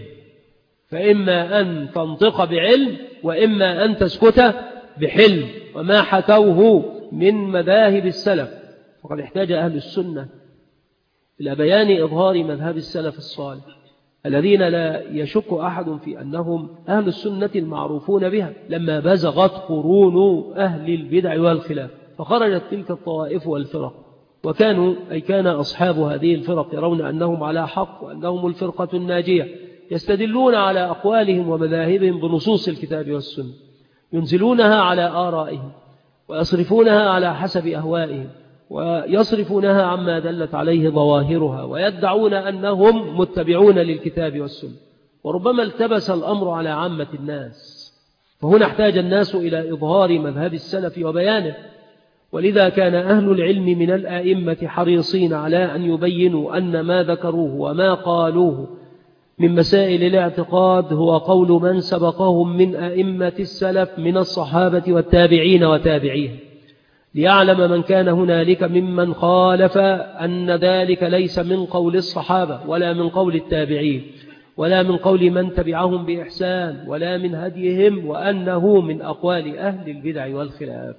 [SPEAKER 2] فإما أن تنطق بعلم وإما أن تسكت بحلم وما حكوه من مذاهب السلف. فقد احتاج أهل السنة إلى بيان إظهار مذهب السلف الصالح الذين لا يشك أحد في أنهم أهل السنة المعروفون بها، لما بزغت قرون أهل البدع والخلاف فخرجت تلك الطوائف والفرق، وكانوا أي كان أصحاب هذه الفرق يرون أنهم على حق وأنهم الفرقة الناجية، يستدلون على أقوالهم ومذاهبهم بنصوص الكتاب والسنة، ينزلونها على آرائهم ويصرفونها على حسب أهوائهم ويصرفونها عما دلت عليه ظواهرها، ويدعون أنهم متبعون للكتاب والسنة. وربما التبس الأمر على عامة الناس، فهنا احتاج الناس إلى إظهار مذهب السلف وبيانه، ولذا كان أهل العلم من الآئمة حريصين على أن يبينوا أن ما ذكروه وما قالوه من مسائل الاعتقاد هو قول من سبقهم من أئمة السلف من الصحابة والتابعين وتابعيهم، ليعلم من كان هنالك ممن خالف أن ذلك ليس من قول الصحابة ولا من قول التابعين ولا من قول من تبعهم بإحسان ولا من هديهم، وأنه من أقوال أهل البدع والخلاف.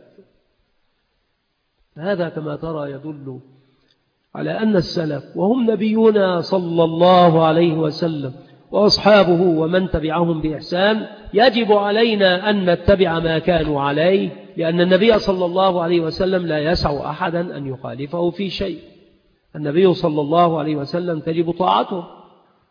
[SPEAKER 2] هذا كما ترى يدل على أن السلف وهم نبينا صلى الله عليه وسلم وأصحابه ومن تبعهم بإحسان يجب علينا أن نتبع ما كانوا عليه، لأن النبي صلى الله عليه وسلم لا يسع أحدا أن يخالفه في شيء. النبي صلى الله عليه وسلم تجب طاعته،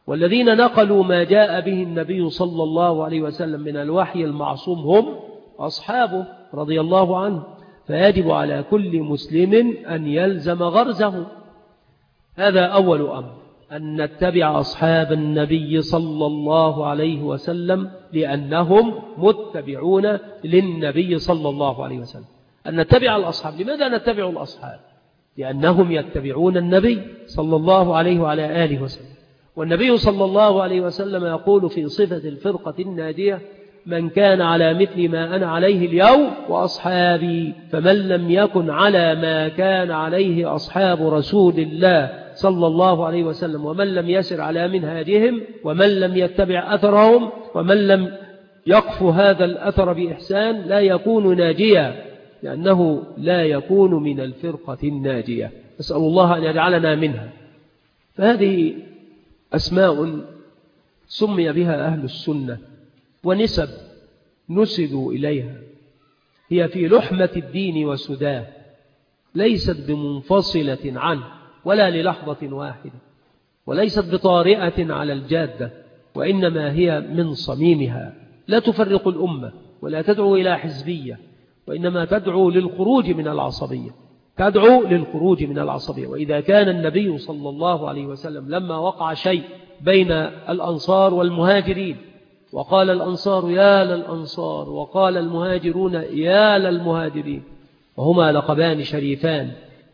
[SPEAKER 2] والذين نقلوا ما جاء به النبي صلى الله عليه وسلم من الوحي المعصوم هم أصحابه رضي الله عنه. فيجب على كل مسلم أن يلزم غرزه. هذا أول أمر، أن نتبع أصحاب النبي صلى الله عليه وسلم لأنهم متبعون للنبي صلى الله عليه وسلم. أن نتبع الأصحاب. لماذا نتبع الأصحاب؟ لأنهم يتبعون النبي صلى الله عليه وعلى آله وسلم. والنبي صلى الله عليه وسلم يقول في صفة الفرقة الناجية: من كان على مثل ما أنا عليه اليوم وأصحابي. فمن لم يكن على ما كان عليه أصحاب رسول الله صلى الله عليه وسلم، ومن لم يسر على منهاجهم، ومن لم يتبع أثرهم، ومن لم يقف هذا الأثر بإحسان، لا يكون ناجيا، لأنه لا يكون من الفرقة الناجية. أسأل الله أن يجعلنا منها. فهذه أسماء سمي بها أهل السنة، ونسب نسبوا إليها، هي في لحمة الدين وسداه، ليست بمنفصلة عنه ولا للحظة واحدة، وليست بطارئة على الجادة، وإنما هي من صميمها. لا تفرق الأمة ولا تدعو إلى حزبية، وإنما تدعو للخروج من العصبية، تدعو للخروج من العصبية. وإذا كان النبي صلى الله عليه وسلم لما وقع شيء بين الأنصار والمهاجرين، وقال الأنصار يا للأنصار، وقال المهاجرون يا للمهاجرين، وهما لقبان شريفان،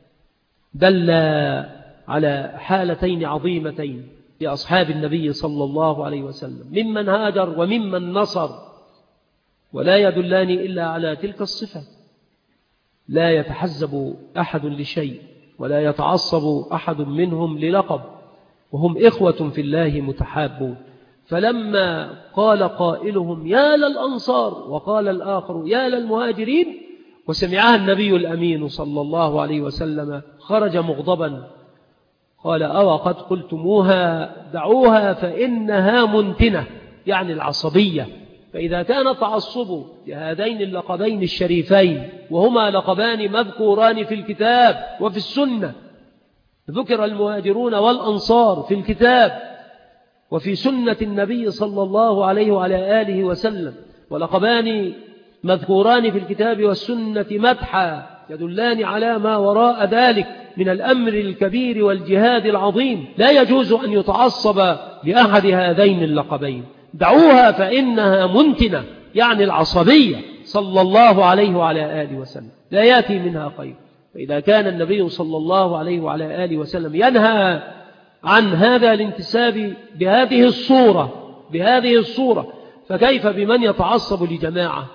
[SPEAKER 2] دل على حالتين عظيمتين لأصحاب النبي صلى الله عليه وسلم، ممن هاجر وممن نصر، ولا يدلان إلا على تلك الصفة. لا يتحزب أحد لشيء، ولا يتعصب أحد منهم للقب، وهم إخوة في الله متحابون. فلما قال قائلهم يا للأنصار، وقال الآخر يا للمهاجرين، وسمعها النبي الأمين صلى الله عليه وسلم، خرج مغضبا قال: أو قد قلتموها دعوها فإنها منتنة، يعني العصبية. فإذا كان تعصب لهذين اللقبين الشريفين، وهما لقبان مذكوران في الكتاب وفي السنة، ذكر المهاجرون والأنصار في الكتاب وفي سنة النبي صلى الله عليه وعلى آله وسلم، ولقبان مذكوران في الكتاب والسنة مدحا يدلان على ما وراء ذلك من الأمر الكبير والجهاد العظيم، لا يجوز أن يتعصب لأحد هذين اللقبين. دعوها فإنها منتنة، يعني العصبية، صلى الله عليه وعلى آله وسلم، لا يأتي منها خير. فإذا كان النبي صلى الله عليه وعلى آله وسلم ينهى عن هذا الانتساب بهذه الصورة بهذه الصورة فكيف بمن يتعصب لجماعة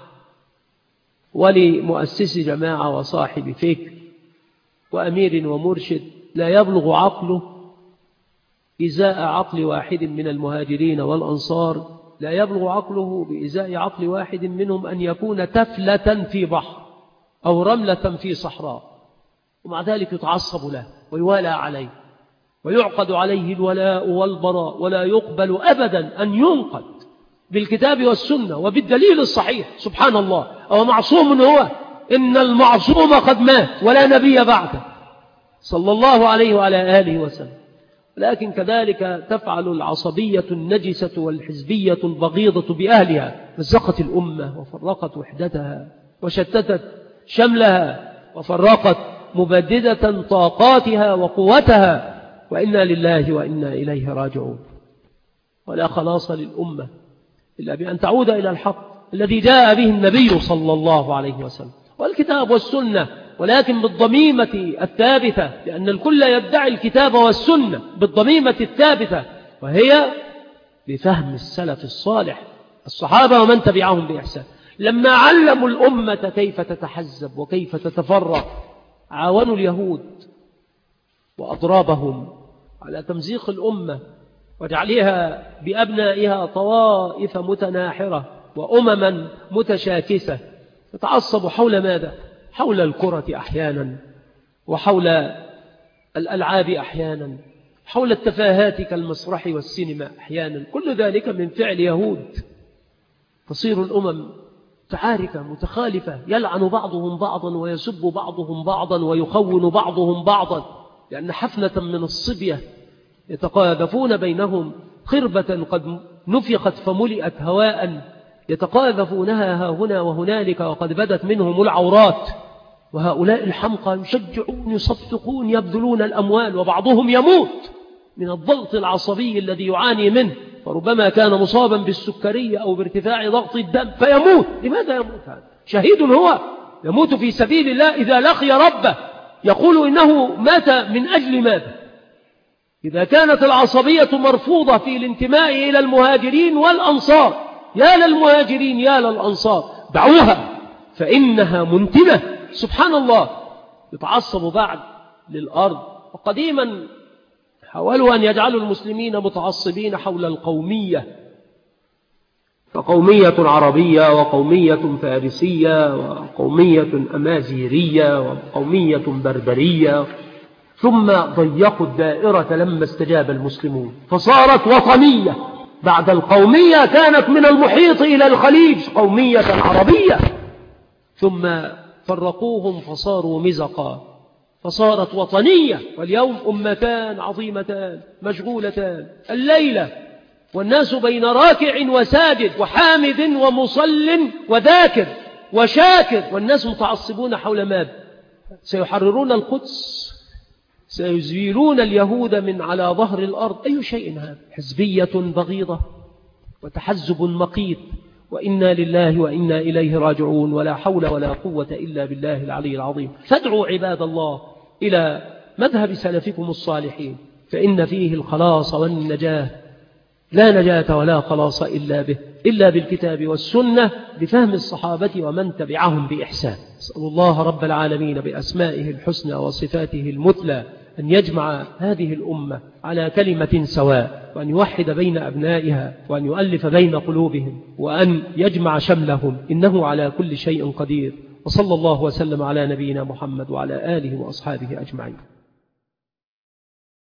[SPEAKER 2] ولمؤسس جماعة وصاحب فكر وأمير ومرشد لا يبلغ عقله إزاء عقل واحد من المهاجرين والأنصار، لا يبلغ عقله بإزاء عقل واحد منهم أن يكون تفلة في بحر أو رملة في صحراء، ومع ذلك يتعصب له ويوالى عليه ويعقد عليه الولاء والبراء، ولا يقبل أبدا أن ينقد بالكتاب والسنة وبالدليل الصحيح. سبحان الله، أو معصوم هو؟ إن المعصوم قد مات ولا نبي بعده، صلى الله عليه وعلى آله وسلم. لكن كذلك تفعل العصبية النجسة والحزبية البغيضة بأهلها، مزقت الأمة وفرقت وحدتها وشتتت شملها وفرقت مبددة طاقاتها وقوتها، وإنا لله وإنا إليه راجعون. ولا خلاص للأمة إلا بأن تعود إلى الحق الذي جاء به النبي صلى الله عليه وسلم والكتاب والسنة، ولكن بالضميمة الثابتة، لأن الكل يدعي الكتاب والسنة بالضميمة الثابتة، وهي بفهم السلف الصالح الصحابة ومن تبعهم بإحسان. لما علموا الأمة كيف تتحزب وكيف تتفرق، عاونوا اليهود وأضرابهم على تمزيق الأمة وجعلها بأبنائها طوائف متناحرة وأمما متشاكسة، تتعصب حول ماذا؟ حول الكرة أحيانا، وحول الألعاب أحيانا، حول التفاهات كالمسرح والسينما أحيانا، كل ذلك من فعل يهود. تصير الأمم تعاركة متخالفة، يلعن بعضهم بعضا ويسب بعضهم بعضا ويخون بعضهم بعضا، لأن حفنة من الصبية يتقاذفون بينهم خربة قد نفخت فملئت هواء يتقاذفونها ها هنا وهنالك وقد بدت منهم العورات، وهؤلاء الحمقى يشجعون يصفقون يبذلون الأموال، وبعضهم يموت من الضغط العصبي الذي يعاني منه، فربما كان مصابا بالسكرية أو بارتفاع ضغط الدم فيموت. لماذا يموت هذا؟ شهيد هو، يموت في سبيل الله إذا لقي ربه، يقول إنه مات من أجل ماذا؟ إذا كانت العصبية مرفوضة في الانتماء إلى المهاجرين والأنصار، يا للمهاجرين يا للأنصار، دعوها فإنها منتنة. سبحان الله، يتعصب بعد للأرض. وقديما حاولوا أن يجعلوا المسلمين متعصبين حول القومية، فقومية عربية وقومية فارسية وقومية أمازيغية وقومية بربرية، ثم ضيقوا الدائرة لما استجاب المسلمون فصارت وطنية. بعد القومية كانت من المحيط إلى الخليج قومية عربية، ثم فرقوهم فصاروا مزقا فصارت وطنية. واليوم أمتان عظيمتان مشغولتان الليلة، والناس بين راكع وساجد وحامد ومصل وذاكر وشاكر، والناس متعصبون حول ماذا؟ سيحررون القدس، سيزيلون اليهود من على ظهر الأرض. أي شيء هذا؟ حزبية بغيضة وتحزب مقيت، وإنا لله وإنا إليه راجعون، ولا حول ولا قوة إلا بالله العلي العظيم. فادعوا عباد الله إلى مذهب سلفكم الصالحين، فإن فيه الخلاص والنجاة، لا نجاة ولا خلاص إلا به، إلا بالكتاب والسنة بفهم الصحابة ومن تبعهم بإحسان. أسأل الله رب العالمين بأسمائه الحسنى وصفاته المثلى أن يجمع هذه الأمة على كلمة سواء، وأن يوحد بين أبنائها، وأن يؤلف بين قلوبهم، وأن يجمع شملهم، إنه على كل شيء قدير. وصلى الله وسلم على نبينا محمد وعلى آله وأصحابه أجمعين.